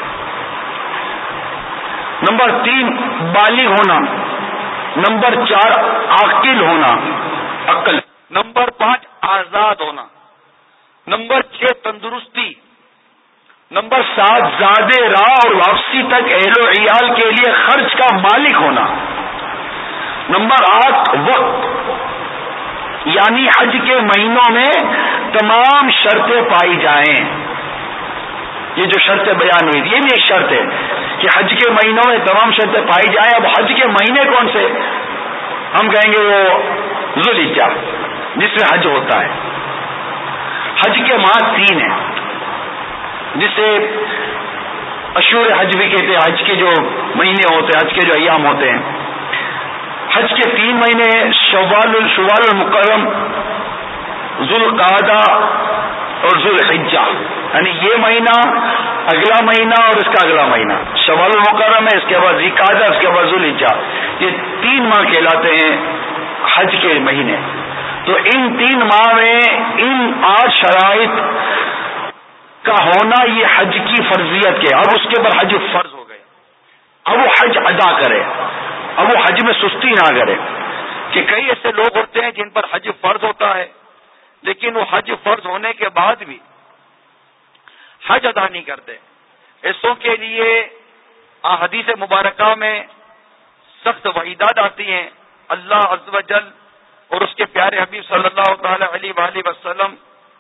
نمبر تین بالغ ہونا. نمبر چار عاقل ہونا، عقل. نمبر پانچ آزاد ہونا. نمبر چھ تندرستی. نمبر سات زاد راہ اور واپسی تک اہل و عیال کے لیے خرچ کا مالک ہونا. نمبر آٹھ وقت، یعنی حج کے مہینوں میں تمام شرطیں پائی جائیں. یہ جو شرطیں بیان ہوئی یہ بھی ایک شرط ہے کہ حج کے مہینوں میں تمام شرطیں پائی جائیں. اب حج کے مہینے کون سے؟ ہم کہیں گے وہ ذوالحجہ جس میں حج ہوتا ہے. حج کے ماہ تین ہیں جسے اشہر حج بھی کہتے ہیں. حج کے جو مہینے ہوتے ہیں، حج کے جو ایام ہوتے ہیں، حج کے تین مہینے شوال شوال المکرم، ذوالقعدہ اور ذوالحجہ. یعنی یہ مہینہ، اگلا مہینہ اور اس کا اگلا مہینہ شوال المکرم ہے، اس کے بعد ذوالقعدہ، اس کے بعد ذوالحجہ. یہ تین ماہ کہلاتے ہیں حج کے مہینے. تو ان تین ماہ میں ان آٹھ شرائط کا ہونا یہ حج کی فرضیت کے. اب اس کے اوپر حج فرض ہو گئے، اب وہ حج ادا کرے، اب وہ حج میں سستی نہ کرے. کہ کئی ایسے لوگ ہوتے ہیں جن پر حج فرض ہوتا ہے، لیکن وہ حج فرض ہونے کے بعد بھی حج ادا نہیں کرتے. ایسوں کے لیے احادیث مبارکہ میں سخت وعیدات آتی ہیں. اللہ عز و جل اور اس کے پیارے حبیب صلی اللہ تعالی علیہ وآلہ وسلم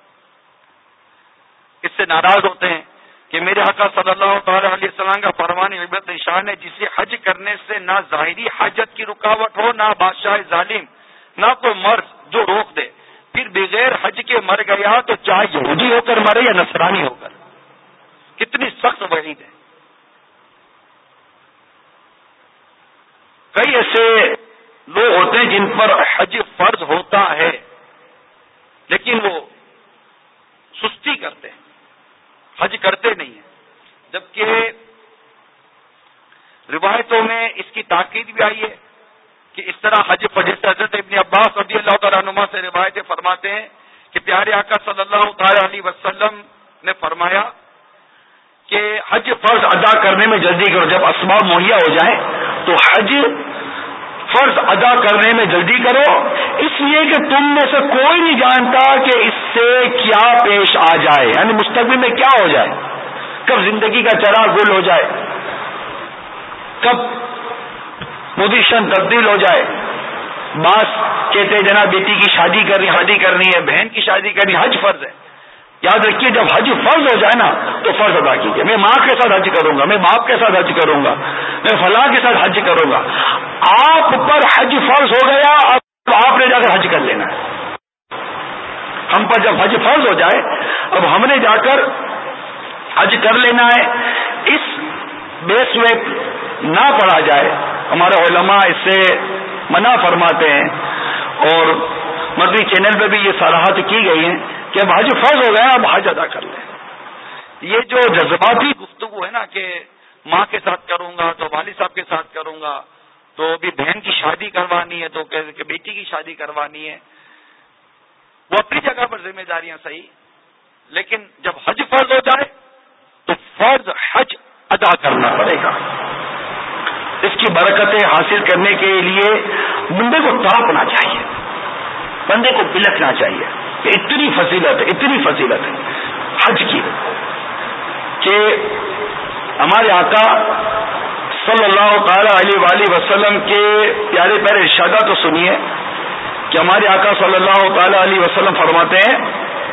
اس سے ناراض ہوتے ہیں کہ میرے آقا صلی اللہ تعالی علیہ وسلم کا فرمان عبرت نشان ہے، جسے حج کرنے سے نہ ظاہری حاجت کی رکاوٹ ہو، نہ بادشاہ ظالم، نہ کوئی مرض جو روک دے، پھر بغیر حج کے مر گیا تو چاہے یہودی ہو کر مرے یا نصرانی ہو کر. کتنی سخت وعید ہے. کئی ایسے لوگ ہوتے ہیں جن پر حج فرض ہوتا ہے لیکن وہ سستی کرتے ہیں، حج کرتے نہیں ہیں. جبکہ روایتوں میں اس کی تاکید بھی آئی ہے کہ اس طرح حج پر جیسے حضرت ابن عباس رضی اللہ تعالیٰ عنہما سے روایتیں فرماتے ہیں کہ پیارے آقا صلی اللہ تعالی علیہ وسلم نے فرمایا کہ حج فرض ادا کرنے میں جلدی کرو. جب اسباب مہیا ہو جائیں تو حج فرض ادا کرنے میں جلدی کرو، اس لیے کہ تم میں سے کوئی نہیں جانتا کہ اس سے کیا پیش آ جائے، یعنی مستقبل میں کیا ہو جائے، کب زندگی کا چراغ گل ہو جائے، کب پوزیشن تبدیل ہو جائے. بعض کہتے ہیں جناب بیٹی کی شادی کرنی شادی کرنی ہے، بہن کی شادی کرنی، حج فرض ہے. یاد رکھیے جب حج فرض ہو جائے نا تو فرض ادا کیجیے. میں ماں کے ساتھ حج کروں گا، میں باپ کے ساتھ حج کروں گا، میں فلاں کے ساتھ حج کروں گا. آپ پر حج فرض ہو گیا، اب آپ نے جا کر حج کر لینا ہے. ہم پر جب حج فرض ہو جائے اب ہم نے جا کر حج کر لینا ہے. اس بیس میں نہ پڑھا جائے، ہمارے علماء اس سے منع فرماتے ہیں اور مدنی چینل پہ بھی یہ صراحت کی گئی ہے کہ اب حج فرض ہو گیا، اب حج ادا کر لیں. یہ جو جذباتی گفتگو ہے نا کہ ماں کے ساتھ کروں گا تو والد صاحب کے ساتھ کروں گا، تو ابھی بہن کی شادی کروانی ہے تو کہ بیٹی کی شادی کروانی ہے، وہ اپنی جگہ پر ذمہ داریاں صحیح، لیکن جب حج فرض ہو جائے تو فرض حج ادا کرنا پڑے گا. اس کی برکتیں حاصل کرنے کے لیے بندے کو تڑپنا چاہیے، بندے کو بلکنا چاہیے کہ اتنی فضیلت ہے، اتنی فضیلت ہے حج کی کہ ہمارے آقا صلی اللہ تعالی علیہ وآلہ وسلم کے پیارے پیارے ارشادات تو سنیے کہ ہمارے آقا صلی اللہ تعالی علیہ وسلم فرماتے ہیں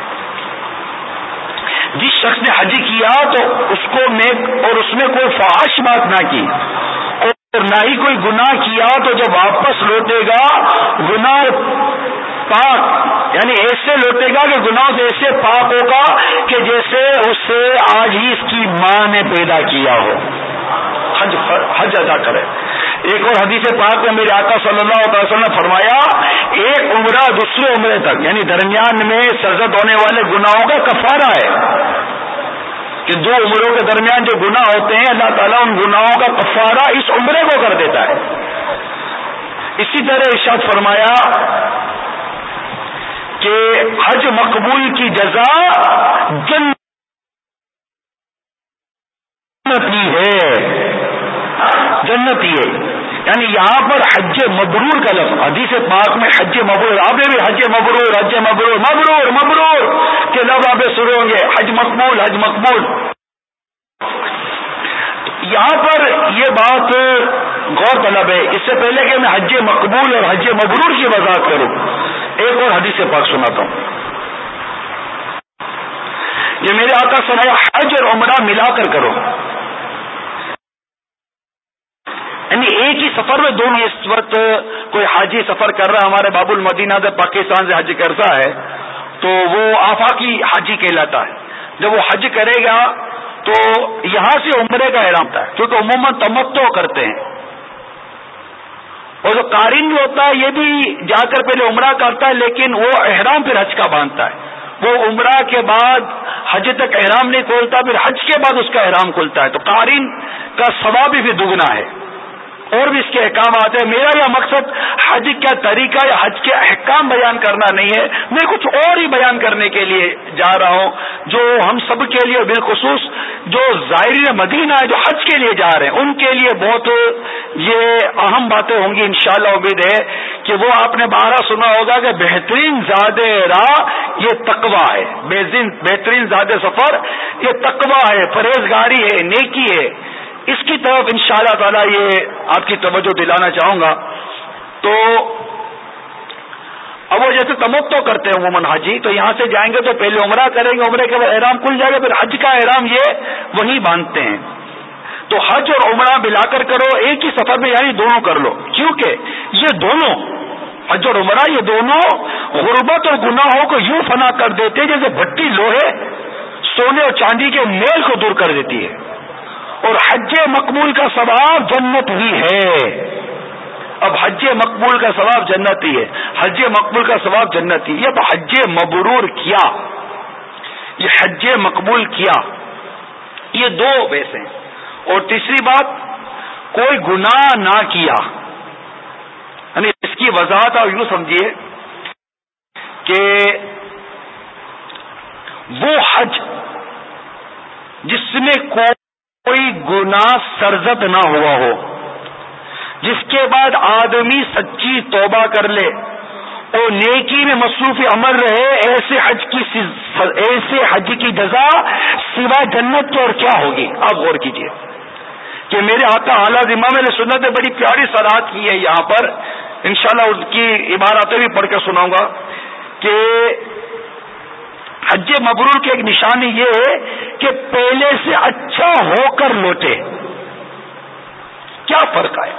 جس شخص نے حج کیا تو اس کو میں اور اس میں کوئی فحش بات نہ کی اور نہ ہی کوئی گناہ کیا تو جب واپس لوٹے گا گناہ پاک، یعنی ایسے لوٹے گا کہ گناہ سے ایسے پاک ہوگا کہ جیسے اسے آج ہی اس کی ماں نے پیدا کیا ہو. حج حج ادا کرے. ایک اور حدیث پاک میں میرے آقا صلی اللہ علیہ وسلم نے فرمایا ایک عمرہ دوسرے عمرے تک، یعنی درمیان میں سرزد ہونے والے گناہوں کا کفارہ ہے کہ دو عمروں کے درمیان جو گناہ ہوتے ہیں اللہ تعالیٰ ان گناہوں کا کفارہ اس عمرے کو کر دیتا ہے. اسی طرح ارشاد فرمایا کہ حج مقبول کی جزا جنتی ہے، جنتی ہے. یعنی یہاں پر حج مبرور کا لفظ حدیث پاک میں حج مبرور، آپ نے بھی حج مبرور حج مبرور مبرور مبرور کے لفظ آپ سنے ہوں گے، حج مقبول حج مقبول. یہاں پر یہ بات غور طلب ہے، اس سے پہلے کہ میں حج مقبول اور حج مبرور کی وضاحت کروں ایک اور حدیث پاک سناتا ہوں. یہ میرے آقا سنایا حج اور عمرہ ملا کر کرو، یعنی ایک ہی سفر میں دونوں. اس وقت کوئی حاجی سفر کر رہا ہے، ہمارے باب المدینہ سے پاکستان سے حج کرتا ہے تو وہ آفاقی حاجی کہلاتا ہے. جب وہ حج کرے گا تو یہاں سے عمرے کا احرام ہوتا ہے، کیونکہ عموماً تمتع کرتے ہیں. اور جو قارن بھی ہوتا ہے یہ بھی جا کر پہلے عمرہ کرتا ہے لیکن وہ احرام پھر حج کا باندھتا ہے. وہ عمرہ کے بعد حج تک احرام نہیں کھولتا، پھر حج کے بعد اس کا احرام کھلتا ہے. تو قارن کا ثواب بھی دگنا ہے اور بھی اس کے احکامات ہیں. میرا یہ مقصد حج کا طریقہ یا حج کے احکام بیان کرنا نہیں ہے، میں کچھ اور ہی بیان کرنے کے لیے جا رہا ہوں جو ہم سب کے لیے، بالخصوص جو زائرین مدینہ ہے جو حج کے لیے جا رہے ہیں ان کے لیے بہت یہ اہم باتیں ہوں گی. انشاءاللہ امید ہے کہ وہ آپ نے بارہ سنا ہوگا کہ بہترین زاد راہ یہ تقویٰ ہے، بہترین زاد سفر یہ تقویٰ ہے، پرہیزگاری ہے، نیکی ہے. اس کی طرف انشاءاللہ تعالی یہ آپ کی توجہ دلانا چاہوں گا. تو اب وہ جیسے تمتع کرتے ہیں عموماً حاجی، تو یہاں سے جائیں گے تو پہلے عمرہ کریں گے، عمرے کے بعد احرام کھل جائے گا، پھر حج کا احرام یہ وہی باندھتے ہیں. تو حج اور عمرہ ملا کر کرو ایک ہی سفر میں، یعنی دونوں کر لو، کیونکہ یہ دونوں حج اور عمرہ یہ دونوں غربت اور گناہوں کو یوں فنا کر دیتے جیسے بھٹی لوہے سونے اور چاندی کے میل کو دور کر دیتی ہے. اور حج مقبول کا ثواب جنت ہی ہے. اب حج مقبول کا ثواب جنت ہی ہے، حج مقبول کا ثواب جنت ہی. یہ حج مبرور کیا، یہ حج مقبول کیا، یہ دو بیس ہیں. اور تیسری بات کوئی گناہ نہ کیا، کی وضاحت آپ یوں سمجھیے کہ وہ حج جس میں کوئی گناہ سرزد نہ ہوا ہو، جس کے بعد آدمی سچی توبہ کر لے اور نیکی میں مصروف عمل رہے، ایسے حج کی ایسے حج کی جزا سوائے جنت کے اور کیا ہوگی؟ آپ غور کیجئے کہ میرے آقا اعلیٰ امام علیہ سنت نے بڑی پیاری صراحت کی ہے یہاں پر، انشاءاللہ اس کی عباراتیں بھی پڑھ کے سناؤں گا کہ حج مبرور کی ایک نشانی یہ ہے کہ پہلے سے اچھا ہو کر لوٹے. کیا فرق آیا؟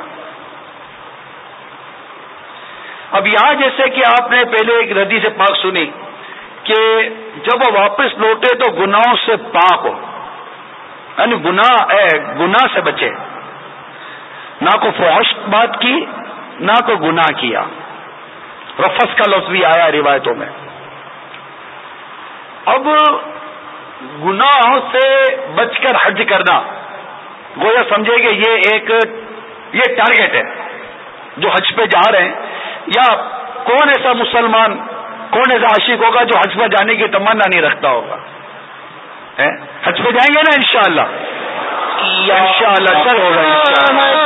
اب یہاں جیسے کہ آپ نے پہلے ایک حدیث پاک سنی کہ جب وہ واپس لوٹے تو گناہوں سے پاک ہو، یعنی گناہ اے گناہ سے بچے، نہ کو فحش بات کی نہ کو گناہ کیا. رفث کا لفظ بھی آیا روایتوں میں. اب گناہوں سے بچ کر حج کرنا گویا سمجھے کہ یہ ایک یہ ٹارگیٹ ہے جو حج پہ جا رہے ہیں، یا کون ایسا مسلمان، کون ایسا عاشق ہوگا جو حج پہ جانے کی تمنا نہیں رکھتا ہوگا؟ حج پہ جائیں گے نا انشاءاللہ، انشاءاللہ سر ہوگا انشاءاللہ.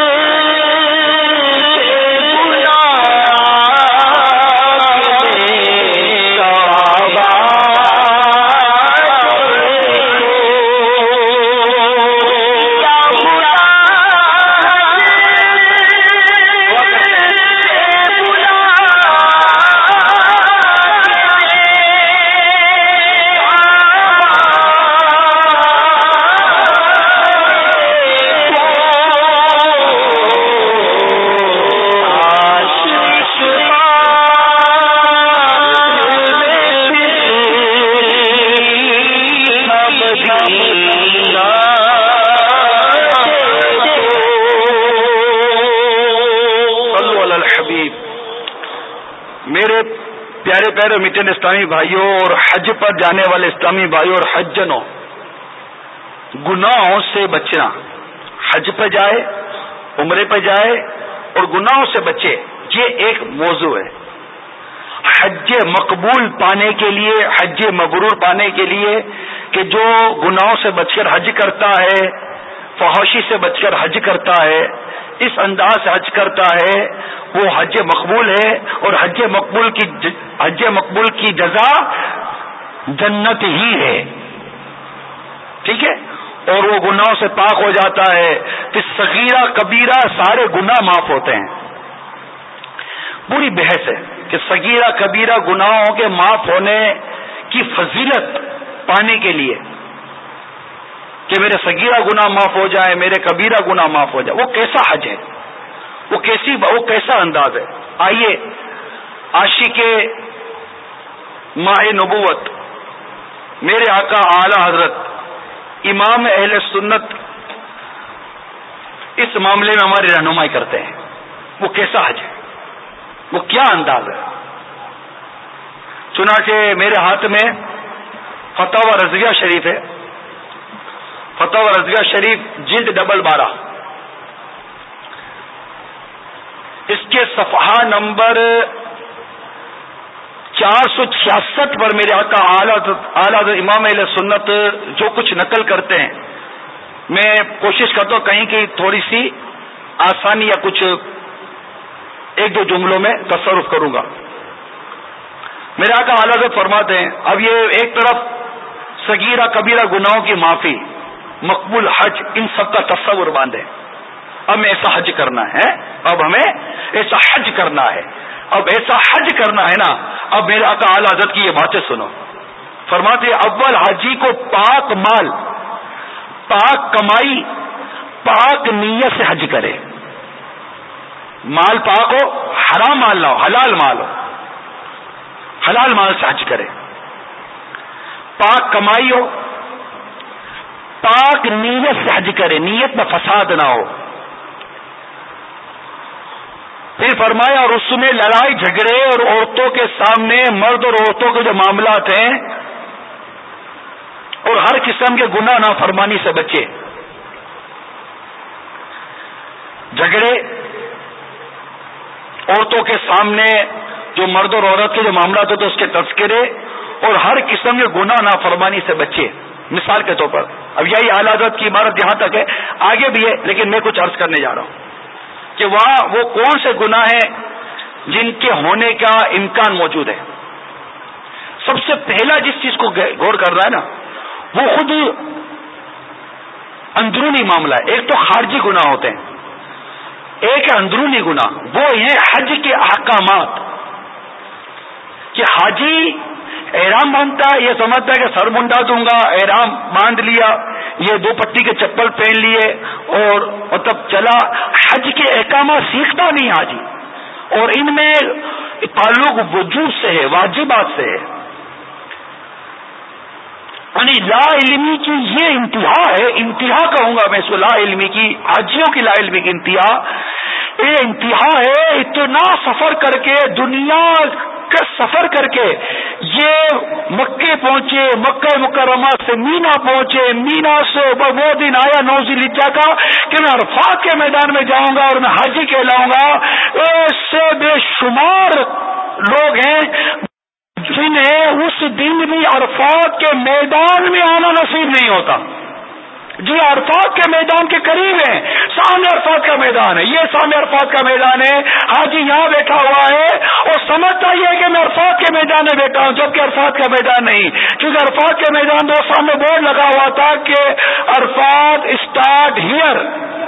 پیارے میٹھے اسلامی بھائیوں اور حج پر جانے والے اسلامی بھائیوں اور حجنوں، گناہوں سے بچنا، حج پہ جائے، عمرے پہ جائے اور گناہوں سے بچے، یہ ایک موضوع ہے. حج مقبول پانے کے لیے، حج مبرور پانے کے لیے کہ جو گناہوں سے بچ کر حج کرتا ہے، فحاشی سے بچ کر حج کرتا ہے، اس انداز سے حج کرتا ہے، وہ حج مقبول ہے. اور حج مقبول کی حج مقبول کی جزا جنت ہی ہے. ٹھیک ہے؟ اور وہ گناہوں سے پاک ہو جاتا ہے کہ صغیرہ کبیرہ سارے گناہ معاف ہوتے ہیں. پوری بحث ہے کہ صغیرہ کبیرہ گناہوں کے معاف ہونے کی فضیلت پانے کے لیے کہ میرے صغیرہ گناہ معاف ہو جائے، میرے کبیرہ گناہ معاف ہو جائے، وہ کیسا حج ہے، وہ کیسی وہ کیسا انداز ہے. آئیے عاشق ماہ نبوت میرے آقا اعلی حضرت امام اہل سنت اس معاملے میں ہماری رہنمائی کرتے ہیں. وہ کیسا حج ہے، وہ کیا انداز ہے. چنانچہ میرے ہاتھ میں فتاوی رضویہ شریف ہے، فتاوی رضویہ شریف جلد ڈبل بارہ، اس کے صفحہ نمبر چار سو چھیاسٹھ پر میرے آقا اعلی امام اہل سنت جو کچھ نقل کرتے ہیں، میں کوشش کرتا ہوں کہیں کہ تھوڑی سی آسانی یا کچھ ایک دو جملوں میں تصرف کروں گا. میرے آقا اعلی حضرت فرماتے ہیں، اب یہ ایک طرف صغیرہ کبیرہ گناہوں کی معافی، مقبول حج، ان سب کا تصور باندھے. اب ہمیں ایسا حج کرنا ہے، اب ہمیں ایسا حج کرنا ہے، اب ایسا حج کرنا ہے نا. اب میرے آقا اعلی حضرت کی یہ باتیں سنو. فرماتے اول حاجی کو پاک مال، پاک کمائی، پاک نیت سے حج کرے. مال پاک ہو، حرام مال نہ ہو، حلال مال ہو، حلال مال سے حج کرے. پاک کمائی ہو، پاک نیت سے حج کرے، نیت میں فساد نہ ہو. پھر فرمایا اور اس میں لڑائی جھگڑے اور عورتوں کے سامنے مرد اور عورتوں کے جو معاملات ہیں اور ہر قسم کے گناہ نافرمانی سے بچے. جھگڑے عورتوں کے سامنے جو مرد اور عورت کے جو معاملات ہوتے ہیں اس کے تذکرے اور ہر قسم کے گناہ نافرمانی سے بچے. مثال کے طور پر اب یہی اعلی حضرت کی عبارت یہاں تک ہے، آگے بھی ہے لیکن میں کچھ عرض کرنے جا رہا ہوں کہ وہاں وہ کون سے گناہ ہیں جن کے ہونے کا امکان موجود ہے. سب سے پہلا جس چیز کو غور کر رہا ہے نا وہ خود اندرونی معاملہ ہے. ایک تو خارجی گناہ ہوتے ہیں، ایک ہے اندرونی گناہ. وہ ہیں حج کے احکامات کہ حاجی احرام باندھتا ہے، یہ سمجھتا ہے کہ سر منڈا دوں گا، احرام باندھ لیا، یہ دو پٹی کے چپل پہن لیے اور مطلب چلا. حج کے احکامات سیکھتا نہیں حاجی، اور ان میں تعلق وجوب سے ہے، واجبات سے ہے. یعنی لا علمی کی یہ انتہا ہے، انتہا کہوں گا میں اس کو، لا علمی کی، حاجیوں کی لا علمی کی انتہا یہ انتہا ہے. اتنا سفر کر کے، دنیا کا سفر کر کے یہ مکے پہنچے، مکہ مکرمہ سے مینا پہنچے، مینا سے وہ دن آیا نو ذی الحجہ کا کہ میں عرفات کے میدان میں جاؤں گا اور میں حاجی کہلاؤں گا. ایسے بے شمار لوگ ہیں جنہیں اس دن بھی عرفات کے میدان میں آنا نصیب نہیں ہوتا. جی عرفات کے میدان کے قریب ہیں، سامنے عرفات کا میدان ہے، یہ سامنے عرفات کا میدان ہے، حاجی یہاں بیٹھا ہوا ہے اور سمجھتا یہ ہے کہ میں عرفات کے میدان میں بیٹھا ہوں، جبکہ عرفات کا میدان نہیں. کیونکہ عرفات کے میدان دو سامنے بورڈ لگا ہوا تھا کہ عرفات اسٹارٹ ہیئر،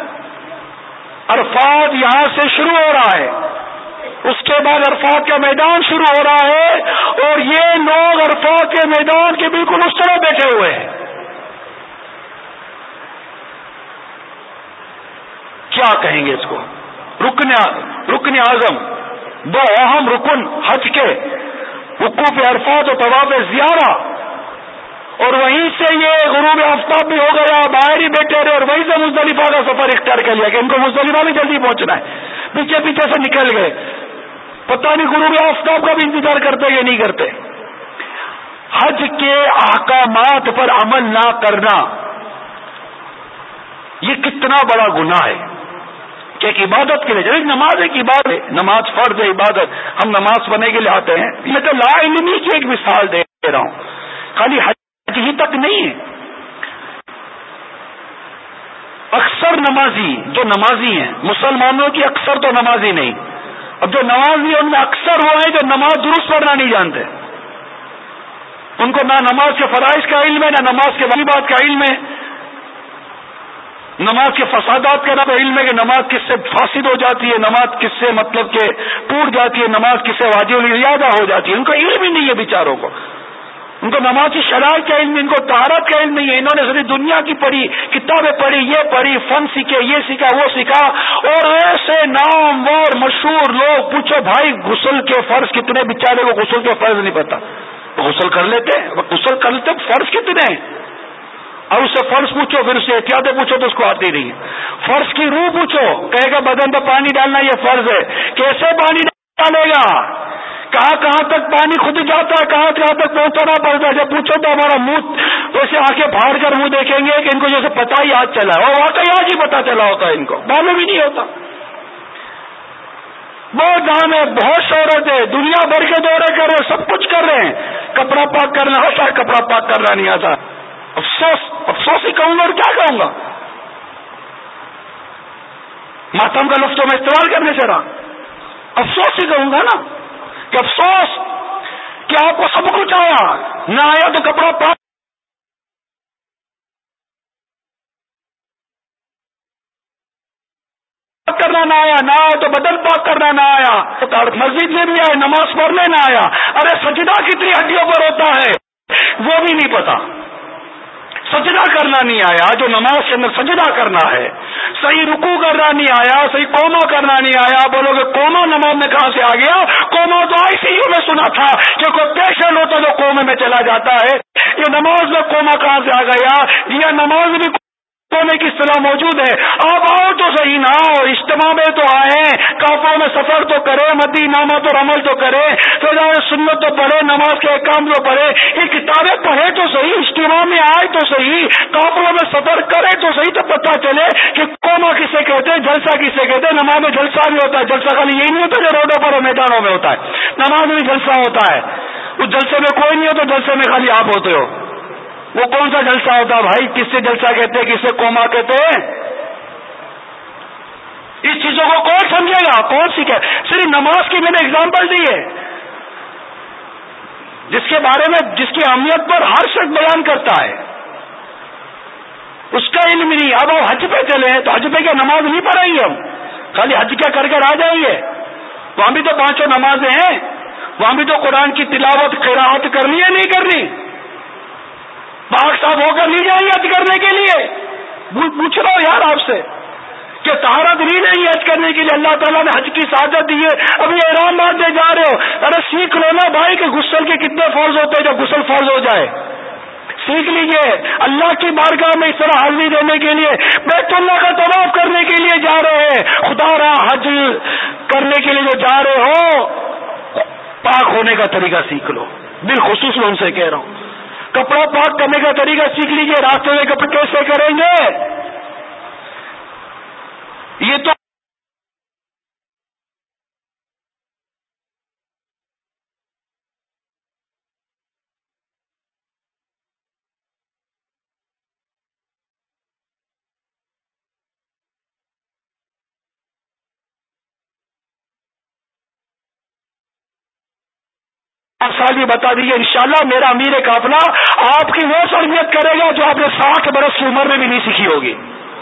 عرفات یہاں سے شروع ہو رہا ہے، اس کے بعد عرفات کا میدان شروع ہو رہا ہے، اور یہ لوگ عرفات کے میدان کے بالکل اس طرح بیٹھے ہوئے ہیں. کیا کہیں گے اس کو؟ رکن رکن اعظم، دو اہم رکن حج کے، وقوف عرفات و طواف زیارہ، اور وہیں سے یہ غروب آفتاب بھی ہو گیا، باہر ہی بیٹھے رہے اور وہیں سے مزدلفہ کا سفر اختیار کر لیا کہ ان کو مزدلفہ بھی جلدی پہنچنا ہے. پیچھے پیچھے سے نکل گئے، پتہ نہیں غروب آفتاب کا بھی انتظار کرتے یا نہیں کرتے. حج کے احکامات پر عمل نہ کرنا یہ کتنا بڑا گناہ ہے کہ ایک عبادت کے لیے، نماز ایک عبادت ہے، نماز فرض ہے، عبادت، ہم نماز پڑھنے کے لیے آتے ہیں. میں تو لا علمی کی ایک مثال دے رہا ہوں، خالی حج ہی تک نہیں ہے. اکثر نمازی جو نمازی ہیں، مسلمانوں کی اکثر تو نمازی نہیں، اب جو نمازی ہیں ان میں اکثر وہ ہیں جو نماز درست پڑھنا نہیں جانتے. ان کو نہ نماز کے فرائض کا علم ہے، نہ نماز کے واجبات کا علم ہے، نماز کے فسادات کا نہ علم ہے کہ نماز کس سے فاسد ہو جاتی ہے، نماز کس سے مطلب کہ ٹوٹ جاتی ہے، نماز کس سے واجب زیادہ ہو جاتی ہے. ان کو علم ہی نہیں ہے بیچاروں کو، ان کو نماز کی شرائط کا علم، ان کو طہارت کا علم نہیں ہے. انہوں نے صرف دنیا کی پڑھی، کتابیں پڑھی، یہ پڑھی، فن سیکھے، یہ سیکھا، وہ سیکھا، اور ایسے نامور مشہور لوگ پوچھو بھائی غسل کے فرض کتنے، بیچارے کو غسل کے فرض نہیں پتا. غسل کر لیتے ہیں، غسل کر لیتے فرض کتنے ہیں، اور اس سے فرض پوچھو، پھر اس سے احتیاطیں پوچھو تو اس کو آتی نہیں. فرض کی روح پوچھو، کہے گا بدن پہ پانی ڈالنا یہ فرض ہے. کیسے پانی ڈالے گا، کہاں کہاں تک پانی خود جاتا ہے، کہاں کہاں تک پہنچانا پڑتا ہے. جب پوچھو تو ہمارا منہ ویسے آنکھیں پھاڑ کر منہ دیکھیں گے کہ ان کو جیسے پتہ ہی آج چلا ہے، اور واقعی آج ہی پتہ چلا ہوتا ہے، ان کو معلوم ہی نہیں ہوتا. بہت دام ہے، بہت شہرت ہے، دنیا بھر کے دورے کر رہے، سب کچھ کر رہے ہیں، کپڑا پاک کرنا آتا ہے، کپڑا پاک کرنا نہیں آتا. افسوس افسوس ہی کہوں گا اور کیا کہوں گا. ماتم کا لفظ تو میں استعمال کرنے سے رہا، افسوس ہی کہوں گا نا کہ افسوس کہ آپ کو سب کچھ آیا، نہ آیا تو کپڑا پاک کرنا نہ آیا، نہ آیا تو بدن پاک کرنا نہ آیا، مسجد میں بھی آئے نماز پڑھنے نہ آیا. ارے سجدہ کتنی ہڈیوں پر ہوتا ہے وہ بھی نہیں پتا، سجدہ کرنا نہیں آیا، جو نماز کے اندر سجدہ کرنا ہے، صحیح رکوع کرنا نہیں آیا، صحیح قوما کرنا نہیں آیا. بولو کہ قوما نماز میں کہاں سے آ گیا؟ قوما تو آئی سی یو میں سنا تھا کہ کوئی پیشنٹ ہوتا جو قومے میں چلا جاتا ہے، یہ نماز میں قوما کہاں سے آ گیا؟ یہ نماز بھی ہونے کی اصطلاح موجود ہے. آپ آؤ تو صحیح نہ آؤ, اجتماع میں تو آئے, کافروں میں سفر تو کرے, مدی نامہ تو عمل تو کرے, فضائل سنت تو پڑھے, نماز کے احکام تو پڑھے, یہ کتابیں پڑھے تو صحیح, اجتماع میں آئے تو صحیح, کافروں میں سفر کرے تو صحیح, تو پتہ چلے کہ قوما کسے کہتے ہیں, جلسہ کسے کہتے ہیں. نماز میں جلسہ بھی ہوتا ہے, جلسہ خالی یہی نہیں ہوتا جو روڈوں پر اور میدانوں میں ہوتا ہے, نماز میں جلسہ ہوتا ہے. اس جلسے میں کوئی نہیں ہوتا, جلسے میں خالی آپ ہوتے ہو. وہ کون سا جلسہ ہوتا ہے بھائی؟ کس سے جلسہ کہتے ہیں, کس سے قوما کہتے ہیں؟ اس چیزوں کو کون سمجھے گا, کون سیکھے؟ صرف نماز کی میں نے اگزامپل دی ہے, جس کے بارے میں, جس کی اہمیت پر ہر شخص بیان کرتا ہے, اس کا علم نہیں. اب ہم حج پہ چلے تو حج پہ کیا نماز نہیں پڑھیں گے ہم؟ خالی حج کیا کر کر آ جائیں گے؟ وہاں بھی تو پانچوں نمازیں ہیں, وہاں بھی تو قرآن کی تلاوت قراءت کرنی ہے نہیں کرنی؟ پاک صاحب ہو کر نہیں جائیں گے حج کرنے کے لیے؟ پوچھ رہا ہوں یار آپ سے کہ طہارت نہیں نہیں حج کرنے کے لیے. اللہ تعالیٰ نے حج کی سعادت دی ہے, ابھی احرام باندھنے جا رہے ہو, ارے سیکھ لو نا بھائی کہ غسل کے کتنے فرض ہوتے ہیں جب غسل فرض ہو جائے. سیکھ لیجئے. اللہ کی بارگاہ میں اس طرح حاضری دینے کے لیے, بیت اللہ کا طواف کرنے کے لیے جا رہے ہیں, خدا را حج کرنے کے لیے جو جا رہے ہو, پاک ہونے کا طریقہ سیکھ لو. بالخصوص میں ان سے کہہ رہا ہوں, کپڑا پاک کرنے کا طریقہ سیکھ لیجئے. راستے میں کپڑے کیسے کریں گے؟ یہ تو سال یہ بتا دیجیے انشاءاللہ میرا امیر قافلہ آپ کی وہ تربیت کرے گا جو آپ نے ساٹھ برس کی عمر میں بھی نہیں سیکھی ہوگی.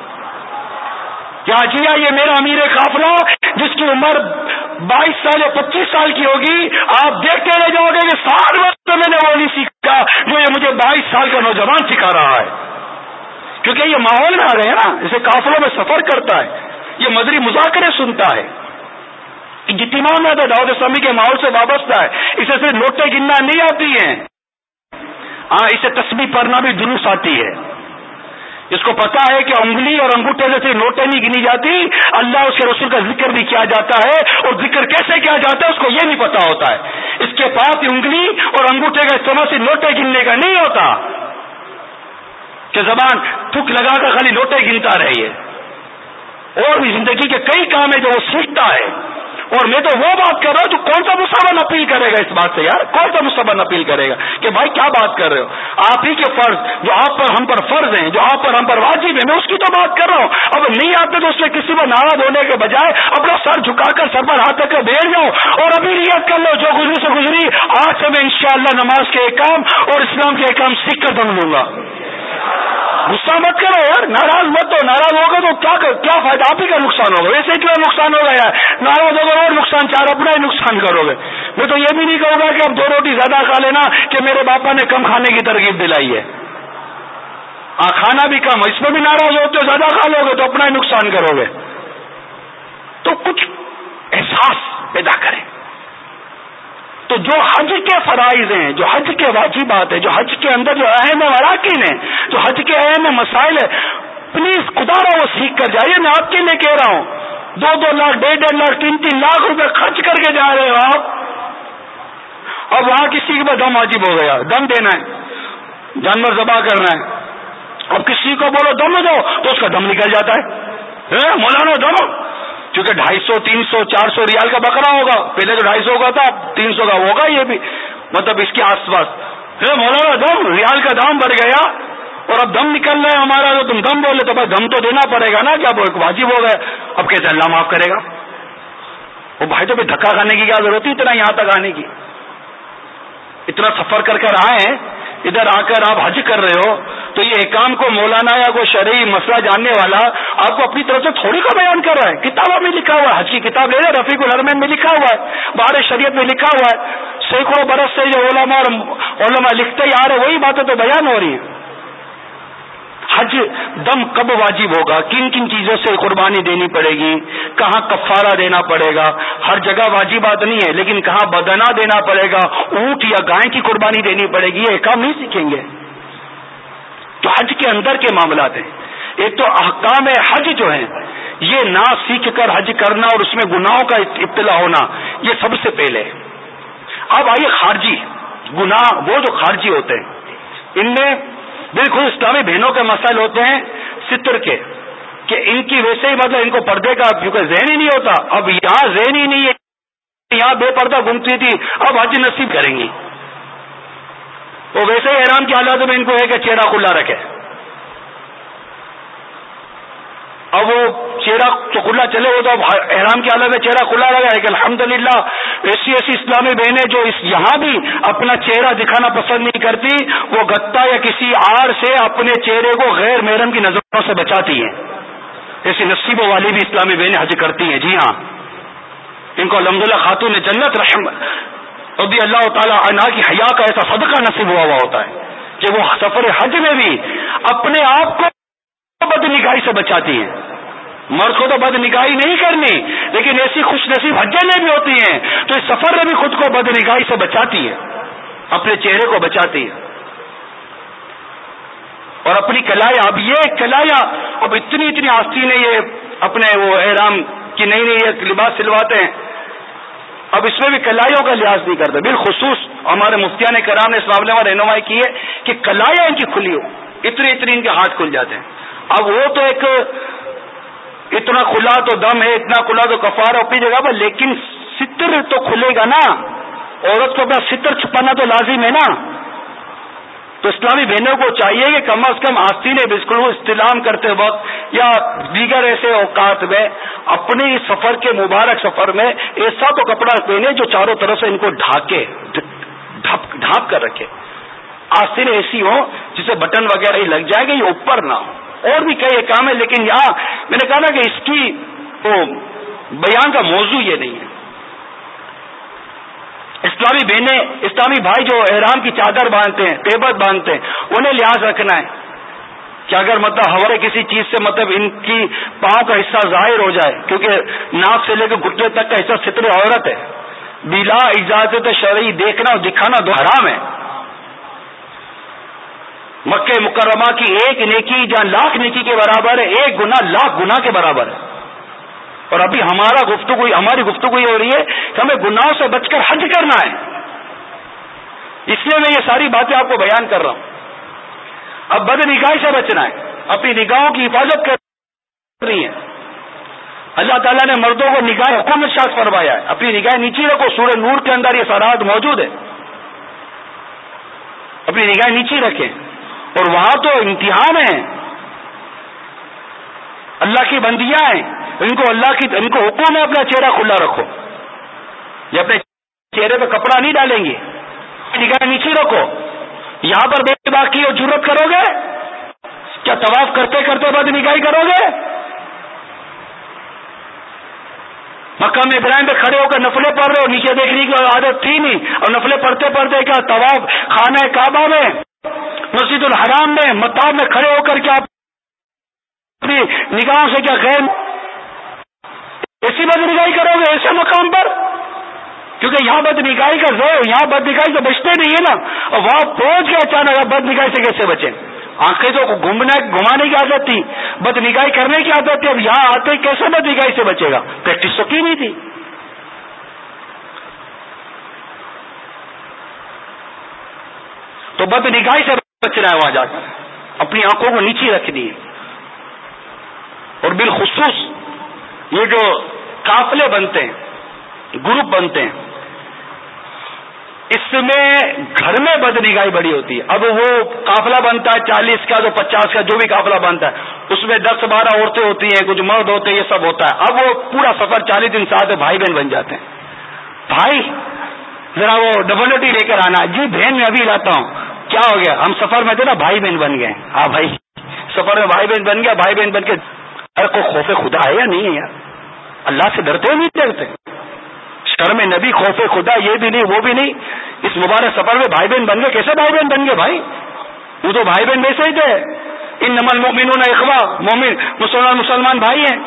کیا جی یہ میرا امیر قافلہ جس کی عمر بائیس سال یا پچیس سال کی ہوگی, آپ دیکھتے رہ جاؤ گے کہ ساٹھ برس میں میں نے وہ نہیں سیکھا جو یہ مجھے بائیس سال کا نوجوان سکھا رہا ہے. کیونکہ یہ ماحول میں آ گئے نا, اسے قافلوں میں سفر کرتا ہے, یہ مدری مذاکرے سنتا ہے, اجتماع میں تو دعوت اسلامی کے ماحول سے وابستہ ہے. اسے صرف نوٹیں گننا نہیں آتی ہیں, ہاں اسے تسبیح پڑھنا بھی دروس آتی ہے. اس کو پتا ہے کہ انگلی اور انگوٹھے سے نوٹیں نہیں گنی جاتی, اللہ اس کے رسول کا ذکر بھی کیا جاتا ہے, اور ذکر کیسے کیا جاتا ہے اس کو یہ نہیں پتا ہوتا ہے. اس کے پاس انگلی اور انگوٹھے کا استعمال سے نوٹیں گننے کا نہیں ہوتا کہ زبان تھک لگا کر خالی نوٹیں گنتا رہیے. اور بھی زندگی کے کئی کام ہیں جو وہ سیکھتا ہے. اور میں تو وہ بات کر رہا ہوں, تو کون سا مصابن اپیل کرے گا اس بات سے یار؟ کون سا مصابن اپیل کرے گا کہ بھائی کیا بات کر رہے ہو؟ آپ ہی کے فرض جو آپ پر ہم پر فرض ہیں, جو آپ پر ہم پر واجب ہے, میں اس کی تو بات کر رہا ہوں. اب نہیں آتے تو اس سے کسی پر ناراض ہونے کے بجائے اپنا سر جھکا کر سر پر ہاتھ رکھ کر بیٹھ جاؤ اور ابھی نیت کر لو جو گزری سے گزری, آج سے میں انشاءاللہ نماز کے احکام اور اسلام کے احکام سیکھ کر دم لوں گا. غصہ مت کرو یار, ناراض مت ہو. ناراض ہوگا تو کیا کیا فائدہ, آپ ہی کا نقصان ہوگا. ویسے ہی کیا نقصان ہوگا یار, ناراض ہوگا اور نقصان, چار اپنا ہی نقصان کرو گے. میں تو یہ بھی نہیں کہوں گا کہ اب دو روٹی زیادہ کھا لینا کہ میرے باپا نے کم کھانے کی ترغیب دلائی ہے. ہاں کھانا بھی کم, اس میں بھی ناراض ہوتے ہو, زیادہ کھا لو گے تو اپنا ہی نقصان کرو گے. تو کچھ احساس پیدا کریں. تو جو حج کے فرائض ہیں, جو حج کے واجبات ہیں, جو حج کے اندر جو اہم اراکین ہیں, جو حج کے اہم مسائل ہیں, پلیز خدا را وہ سیکھ کر جائیے. میں آپ کے لیے کہہ رہا ہوں, دو دو لاکھ ڈیڑھ ڈیڑھ لاکھ تین تین لاکھ روپے خرچ کر کے جا رہے ہو آپ. اب وہاں کسی کے پاس دم واجب ہو گیا, دم دینا ہے, جانور ذبح کرنا ہے. اب کسی کو بولو دم دو تو اس کا دم نکل جاتا ہے. مولانا دم, کیونکہ ڈھائی سو تین سو چار سو ریال کا بکرا ہوگا, پہلے تو ڈھائی سو کا تھا, تین سو کا ہوگا. یہ بھی مطلب اس کے آس پاس مولانا دم, ریال کا دام بڑھ گیا اور اب دم نکل رہا ہے ہمارا, تو تم دم بولے تو بھائی دم تو دینا پڑے گا نا, کیا وہ ایک واجب ہو گیا. اب کہتے اللہ معاف کرے گا. وہ بھائی تو پھر دھکا کھانے کی کیا ضرورت ہے اتنا یہاں تک آنے کی؟ اتنا سفر کر کر آئے ہیں, ادھر آ کر آپ حج کر رہے ہو, تو یہ احکام کو مولانا یا کوئی شرعی مسئلہ جاننے والا آپ کو اپنی طرف سے تھوڑی کا بیان کر رہا ہے. کتابوں میں لکھا ہوا ہے, حج کی کتاب لے لیں, رفیق الحرمین میں لکھا ہوا ہے, بہار شریعت میں لکھا ہوا ہے. سینکڑوں برس سے جو علماء اور علماء لکھتے ہی آ رہے, وہی باتیں تو بیان ہو رہی ہیں. حج دم کب واجب ہوگا, کن کن چیزوں سے قربانی دینی پڑے گی, کہاں کفارہ دینا پڑے گا. ہر جگہ واجبات نہیں ہے, لیکن کہاں بدنا دینا پڑے گا, اونٹ یا گائے کی قربانی دینی پڑے گی, یہ کام نہیں سیکھیں گے. تو حج کے اندر کے معاملات ہیں. ایک تو احکام حج جو ہیں یہ نہ سیکھ کر حج کرنا اور اس میں گناہوں کا ابتلا ہونا یہ سب سے پہلے. اب آئیے خارجی گناہ، وہ جو خارجی ہوتے ہیں ان میں بالکل اسلامی بہنوں کے مسائل ہوتے ہیں ستر کے، کہ ان کی ویسے ہی مطلب ان کو پردے کا کیونکہ ذہن ہی نہیں ہوتا. اب یہاں ذہن ہی نہیں ہے، یہاں بے پردہ گھومتی تھی، اب حج نصیب کریں گی. وہ ویسے ہی احرام کی حالت میں ان کو ہے کہ چہرہ کھلا رکھے. اب وہ چہرہ تو کھلا چلے ہو تو اب احرام کی حالت میں چہرہ کھلا رہا ہے کہ الحمدللہ ایسی ایسی اسلامی بہنیں جو اس یہاں بھی اپنا چہرہ دکھانا پسند نہیں کرتی، وہ گتا یا کسی آڑ سے اپنے چہرے کو غیر محرم کی نظروں سے بچاتی ہیں. ایسی نصیبوں والی بھی اسلامی بہنیں حج کرتی ہیں. جی ہاں، ان کو الحمدللہ خاتون جنت رحم رضی اللہ تعالی عنہا کی حیا کا ایسا صدقہ نصیب ہوا ہوا ہوتا ہے کہ وہ سفر حج میں بھی اپنے آپ کو بد نگاہی سے بچاتی ہیں. مرد کو تو بد نگاہی نہیں کرنی، لیکن ایسی خوش نصیب حجیں بھی ہوتی ہیں تو اس سفر میں بھی خود کو بد نگاہی سے بچاتی ہے، اپنے چہرے کو بچاتی ہے. اور اپنی کلایا، اب یہ کلایا اب اتنی اتنی آستین نے یہ اپنے وہ احرام کی نئی نئی لباس سلواتے ہیں، اب اس میں بھی کلائیوں کا لحاظ نہیں کرتے. بالخصوص ہمارے مفتیان کرام نے اس معاملے میں رہنمائی کی ہے کہ کلایا ان کی کھلی ہو، اتنی اتنی ان کے ہاتھ کھل جاتے ہیں. اب وہ تو ایک اتنا کھلا تو دم ہے، اتنا کھلا تو کفار ہے اپنی جگہ پر، لیکن ستر تو کھلے گا نا، عورت کو اپنا ستر چھپانا تو لازم ہے نا. تو اسلامی بہنوں کو چاہیے کہ کم از کم آستینیں بالکل استلام کرتے وقت یا دیگر ایسے اوقات میں اپنے اس سفر کے مبارک سفر میں ایسا تو کپڑا پہنے جو چاروں طرف سے ان کو ڈھانکے، ڈھانپ کر رکھے. آستینیں ایسی ہوں جسے بٹن وغیرہ ہی لگ جائے گا، یہ اوپر نہ ہو. اور بھی کئی کام ہے، لیکن یہاں میں نے کہا نا کہ اس کی تو بیان کا موضوع یہ نہیں ہے. اسلامی بہنیں، اسلامی بھائی جو احرام کی چادر باندھتے ہیں، تیبت باندھتے ہیں، انہیں لحاظ رکھنا ہے کہ اگر مطلب ہمارے کسی چیز سے مطلب ان کی پاؤں کا حصہ ظاہر ہو جائے، کیونکہ ناک سے لے کے گھٹنے تک کا حصہ ستر عورت ہے، بلا اجازت شرعی دیکھنا اور دکھانا دو حرام ہے. مکہ مکرمہ کی ایک نیکی جہاں لاکھ نیکی کے برابر ہے، ایک گناہ لاکھ گناہ کے برابر ہے. اور ابھی ہمارا گفتگو ہماری گفتگو یہ ہو رہی ہے کہ ہمیں گناہوں سے بچ کر حج کرنا ہے. اس لیے میں یہ ساری باتیں آپ کو بیان کر رہا ہوں. اب بد نگاہی سے بچنا ہے، اپنی نگاہوں کی حفاظت کر رہی ہے. اللہ تعالیٰ نے مردوں کو نگاہ حکم ارشاد فرمایا ہے، اپنی نگاہ نیچی رکھو. سورہ نور کے اندر یہ سرحد موجود ہے، اپنی نگاہ نیچی رکھیں. اور وہاں تو امتحان ہے، اللہ کی بندیاں ہیں، ان کو اللہ کی ان کو حکم ہے اپنا چہرہ کھلا رکھو. یہ اپنے چہرے پہ کپڑا نہیں ڈالیں گے، نگاہ نیچی رکھو. یہاں پر بے باکی اور جرت کرو گے؟ کیا طواف کرتے کرتے بد نگاہی کرو گے؟ مقام ابراہیم پہ کھڑے ہو کر نفلیں پڑھ رہے ہو، نیچے دیکھنے کی عادت تھی نہیں، اور نفلیں پڑھتے پڑھتے کیا طواف خانہ کعبہ میں، مسجد الحرام میں، مطاف میں کھڑے ہو کر کیا اپنی نگاہوں سے کیا غیر ایسی بد نگاہی کرو گے ایسے مقام پر؟ کیونکہ یہاں بد نگاہی کا زور، یہاں بد نگاہی سے بچتے نہیں ہے نا، اور وہاں پہنچ کے اچانک بد نگاہی سے کیسے بچیں؟ آنکھیں تو گھومنا گھمانے کی عادت تھی، بد نگاہی کرنے کی عادت تھی، اب یہاں آتے کیسے بد نگاہی سے بچے گا؟ پریکٹس تو کی نہیں تھی. تو بد نگاہی سے بچنا ہے، وہاں جا کر اپنی آنکھوں کو نیچی رکھنی ہے. اور بالخصوص یہ جو قافلے بنتے ہیں، گروپ بنتے ہیں، اس میں گھر میں بد نگاہی بڑی ہوتی ہے. اب وہ قافلہ بنتا ہے چالیس کا، جو پچاس کا، جو بھی قافلہ بنتا ہے اس میں دس بارہ عورتیں ہوتی ہیں، کچھ مرد ہوتے ہیں، یہ سب ہوتا ہے. اب وہ پورا سفر چالیس دن ساتھ بھائی بہن بن جاتے ہیں. بھائی ذرا وہ ڈبل روٹی لے کر آنا. جی بہن میں ابھی لاتا ہوں. کیا ہو گیا؟ ہم سفر میں تھے نا، بھائی بہن بن گئے. ہاں بھائی سفر میں بھائی بہن بن گیا. بھائی بہن بن کے ارے کو خوف خدا ہے یا نہیں ہے یار؟ اللہ سے ڈرتے نہیں ڈرتے؟ شرم نبی، خوف خدا، یہ بھی نہیں وہ بھی نہیں. اس مبارک سفر میں بھائی بہن بن گئے. کیسے بھائی بہن بن گئے بھائی؟ وہ تو بھائی بہن ویسے ہی تھے. انما المؤمنون اخوہ، مومن مسلمان مسلمان بھائی ہیں.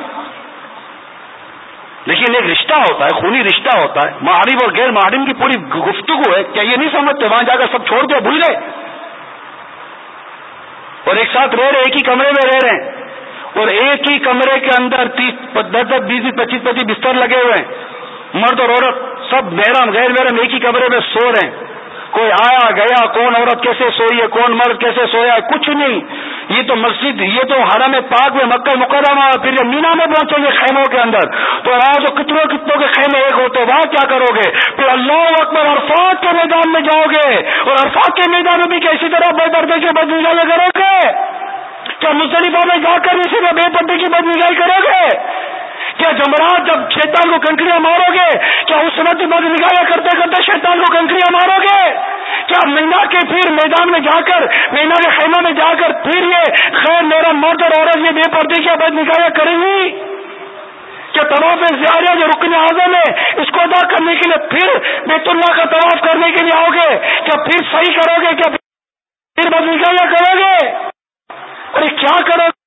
لیکن ایک رشتہ ہوتا ہے، خونی رشتہ ہوتا ہے. معارف اور غیر معارف کی پوری گفتگو ہے. کیا یہ نہیں سمجھتے وہاں جا کر سب چھوڑ دیا، بھول گئے؟ اور ایک ساتھ رہ رہے، ایک ہی کمرے میں رہ رہے ہیں. اور ایک ہی کمرے کے اندر تیس دس دس بیس بیس پچیس پچیس بستر لگے ہوئے ہیں، مرد اور عورت سب محرم غیر محرم ایک ہی کمرے میں سو رہے ہیں. کوئی آیا گیا، کون عورت کیسے سوئی ہے، کون مرد کیسے سویا ہے، کچھ نہیں. یہ تو مسجد، یہ تو حرم پاک میں مکہ مکرمہ، پھر یہ مینا میں پہنچیں گے خیموں کے اندر، تو وہاں تو کتنوں کتنوں کے خیمے ایک ہوتے، وہاں کیا کرو گے؟ پھر اللہ اکبر عرفات کے میدان میں جاؤ گے، اور عرفات کے میدان میں بھی کیسی طرح بے پردے کی بدنگاہی کرو گے؟ کیا مزدلفہ میں جا کر اسی میں بے پردے کی بدنگاہی کرو گے؟ کیا جمرات جب شیطان کو کنکریاں مارو گے، کیا اس وقت بدنگاہیاں کرتے کرتے شیطان کو کنکریاں مارو گے؟ کیا مینا کے پھر میدان میں جا کر، مینا کے خیمہ میں جا کر پھر یہ خیر میرا مرد اور عورت یہ بے پردے کی بدنگاہیاں کریں گی؟ کیا طواف زیارہ جو رکن اعظم ہے اس کو ادا کرنے کے لیے پھر بیت اللہ کا طواف کرنے کے لیے آؤ گے؟ کیا پھر صحیح کرو گے؟ کیا پھر بدنگاہیاں کرو گے؟ اور یہ کیا کرو گے؟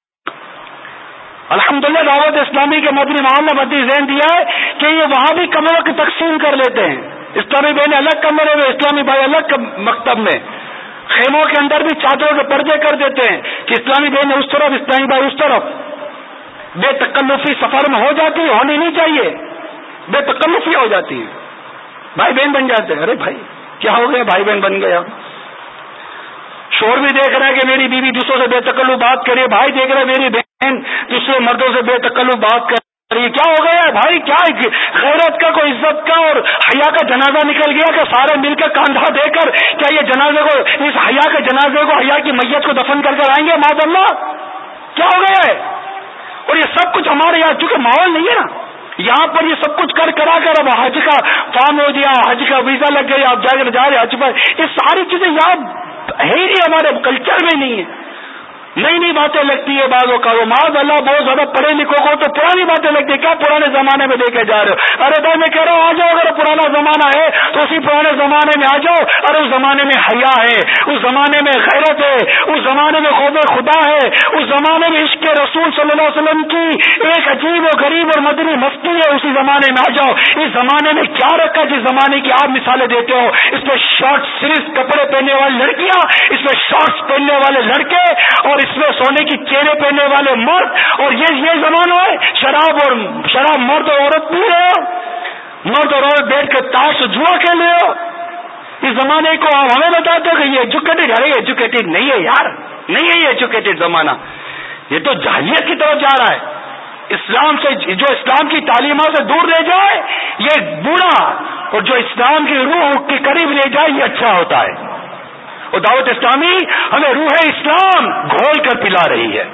الحمدللہ دعوت اسلامی کے مدنی ماحول نے بدی ذہن دیا ہے کہ یہ وہاں بھی کمروں کی تقسیم کر لیتے ہیں. اسلامی بہن الگ کمرے میں، اسلامی بھائی الگ مکتب میں، خیموں کے اندر بھی چادروں کے پردے کر دیتے ہیں کہ اسلامی بہن اس طرف، اسلامی بھائی اس طرف. بے تکلفی سفر میں ہو جاتی ہے، ہونی نہیں چاہیے، بے تکلفی ہو جاتی ہے، بھائی بہن بن جاتے ہیں. ارے بھائی کیا ہو گیا، بھائی بہن بن گیا. شوہر بھی دیکھ رہا ہے کہ میری بیوی دوسروں سے بے تکلف بات کر رہی ہے، بھائی دیکھ رہا ہے میری بہن دوسرے مردوں سے بے تکلف بات کر رہی ہے. کیا ہو گیا ہے بھائی؟ کیا غیرت کا، کوئی عزت کا اور حیا کا جنازہ نکل گیا کہ سارے مل کر کاندھا دے کر کیا یہ جنازے کو، اس حیا کے جنازے کو، حیا کی میت کو دفن کر کر آئیں گے؟ معاذ اللہ، کیا ہو گیا ہے؟ اور یہ سب کچھ ہمارے یہاں چونکہ ماحول نہیں ہے نا، یہاں پر یہ سب کچھ کر کرا کر اب حج کا فارم ہو گیا، حج کا ویزا لگ گیا، آپ جا کر جا رہے حج پر، یہ ساری چیزیں یہاں ہے ہی نہیں، ہمارے کلچر میں نہیں ہے. نئی نئی باتیں لگتی ہے بعضوں کا، وہ معاذ اللہ بہت زیادہ پڑھے لکھوں کو تو پرانی باتیں لگتی ہے. کیا پرانے زمانے میں دیکھے جا رہے ہو؟ ارے بھائی میں کہہ رہا ہوں آ جاؤ، اگر پرانا زمانہ ہے تو اسی پرانے زمانے میں آ جاؤ. ارے اس زمانے میں حیا ہے، اس زمانے میں غیرت ہے، اس زمانے میں خوف خدا ہے، اس زمانے میں عشق رسول صلی اللہ علیہ وسلم کی ایک عجیب و غریب اور مدنی مستی ہے، اسی زمانے میں آ جاؤ. اس زمانے میں کیا رکھا جس زمانے کی آپ مثالیں دیتے ہو؟ اس میں شارٹ سلیوز کپڑے پہننے والی لڑکیاں، اس میں شارٹس پہننے والے لڑکے، اور اس میں سونے کی چینیں پہننے والے مرد، اور یہ یہ زمانہ ہے شراب اور شراب مرد اور عورت پی رہے ہو، مرد اور عورت بیٹھ کے تاش جوا کھیل رہے ہو. اس زمانے کو آپ ہمیں بتاتے ہو کہ یہ ایجوکیٹڈ ہے. ایجوکیٹڈ نہیں ہے یار، نہیں ہے یہ ایجوکیٹڈ زمانہ، یہ تو جاہلیت کی طرف جا رہا ہے. اسلام سے جو اسلام کی تعلیمات سے دور لے جائے یہ برا، اور جو اسلام کی روح کے قریب لے جائے یہ اچھا ہوتا ہے. اور دعوت اسلامی ہمیں روح اسلام گھول کر پلا رہی ہے،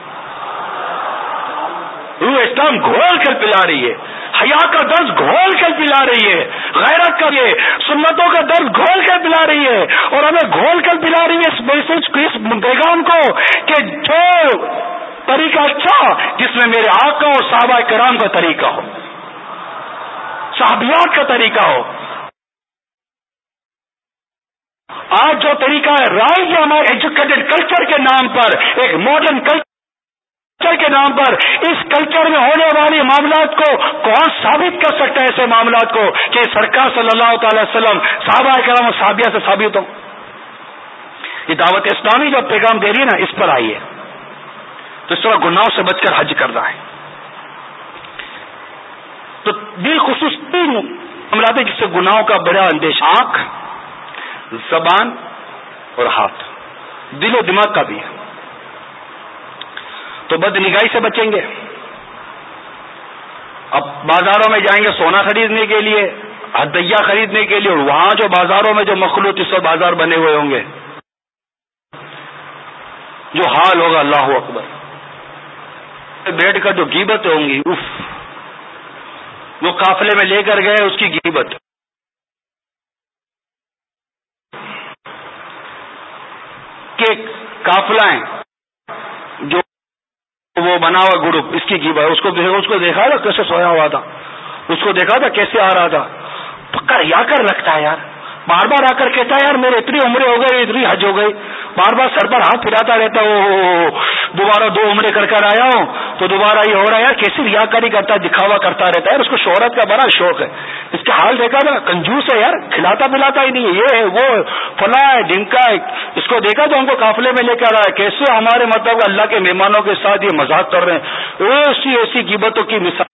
روح اسلام گھول کر پلا رہی ہے، حیا کا درس گھول کر پلا رہی ہے، غیرت کا یہ سنتوں کا درس گھول کر پلا رہی ہے، اور ہمیں گھول کر پلا رہی ہے اس میسج کو، اس پیغام کو کہ جو طریقہ اچھا جس میں میرے آقا اور صحابہ کرام کا طریقہ ہو، صحابیات کا طریقہ ہو. آج جو طریقہ ہے رائج ہمارے ایجوکیٹڈ کلچر کے نام پر، ایک ماڈرن کلچر کے نام پر، اس کلچر میں ہونے والی معاملات کو کون ثابت کر سکتا ہے؟ ایسے معاملات کو کہ سرکار صلی اللہ تعالی وسلم صحابہ کرام اور صحابیہ سے ثابت ہو. یہ دعوت اسلامی جو پیغام دے رہی ہے نا، اس پر آئی ہے تو اس طرح گناہوں سے بچ کر حج کر رہا ہے. تو بالخصوص تین امراض جس سے گناہوں کا بڑا اندیش، آنکھ، زبان اور ہاتھ، دل و دماغ کا بھی ہے. تو بد نگاہی سے بچیں گے. اب بازاروں میں جائیں گے سونا خریدنے کے لیے، ہدیہ خریدنے کے لیے، اور وہاں جو بازاروں میں جو مخلوط اس وقت بازار بنے ہوئے ہوں گے، جو حال ہوگا اللہ اکبر، بیٹھ کر جو غیبتیں ہوں گی، اف، وہ قافلے میں لے کر گئے اس کی غیبت، کہ قافلہ ہیں جو وہ بنا ہوا گروپ، اس کی غیبت، اس کو اس کو دیکھا تھا کیسے سویا ہوا تھا، اس کو دیکھا تھا کیسے آ رہا تھا، پکا یا کر رکھتا ہے یار، بار بار آ کر کہتا ہے یار میرے اتنی عمریں ہو گئی، اتنی حج ہو گئی، بار بار سر پر ہاتھ پھراتا رہتا ہے، او دوبارہ دو عمرے کر کر آیا ہوں تو دوبارہ یہ ہو رہا ہے یار کیسی ریاکاری کرتا ہے, دکھاوا کرتا رہتا ہے یار, اس کو شہرت کا بڑا شوق ہے. اس کا حال دیکھا نا, کنجوس ہے یار, کھلاتا پلاتا ہی نہیں ہے, یہ ہے وہ فلاں ہے ڈنکا ہے. اس کو دیکھا تو ہم کو قافلے میں لے کر آیا, کیسے ہمارے مطلب اللہ کے مہمانوں کے ساتھ یہ مذاق کر رہے ہیں, ایسی ایسی غیبتوں کی مثال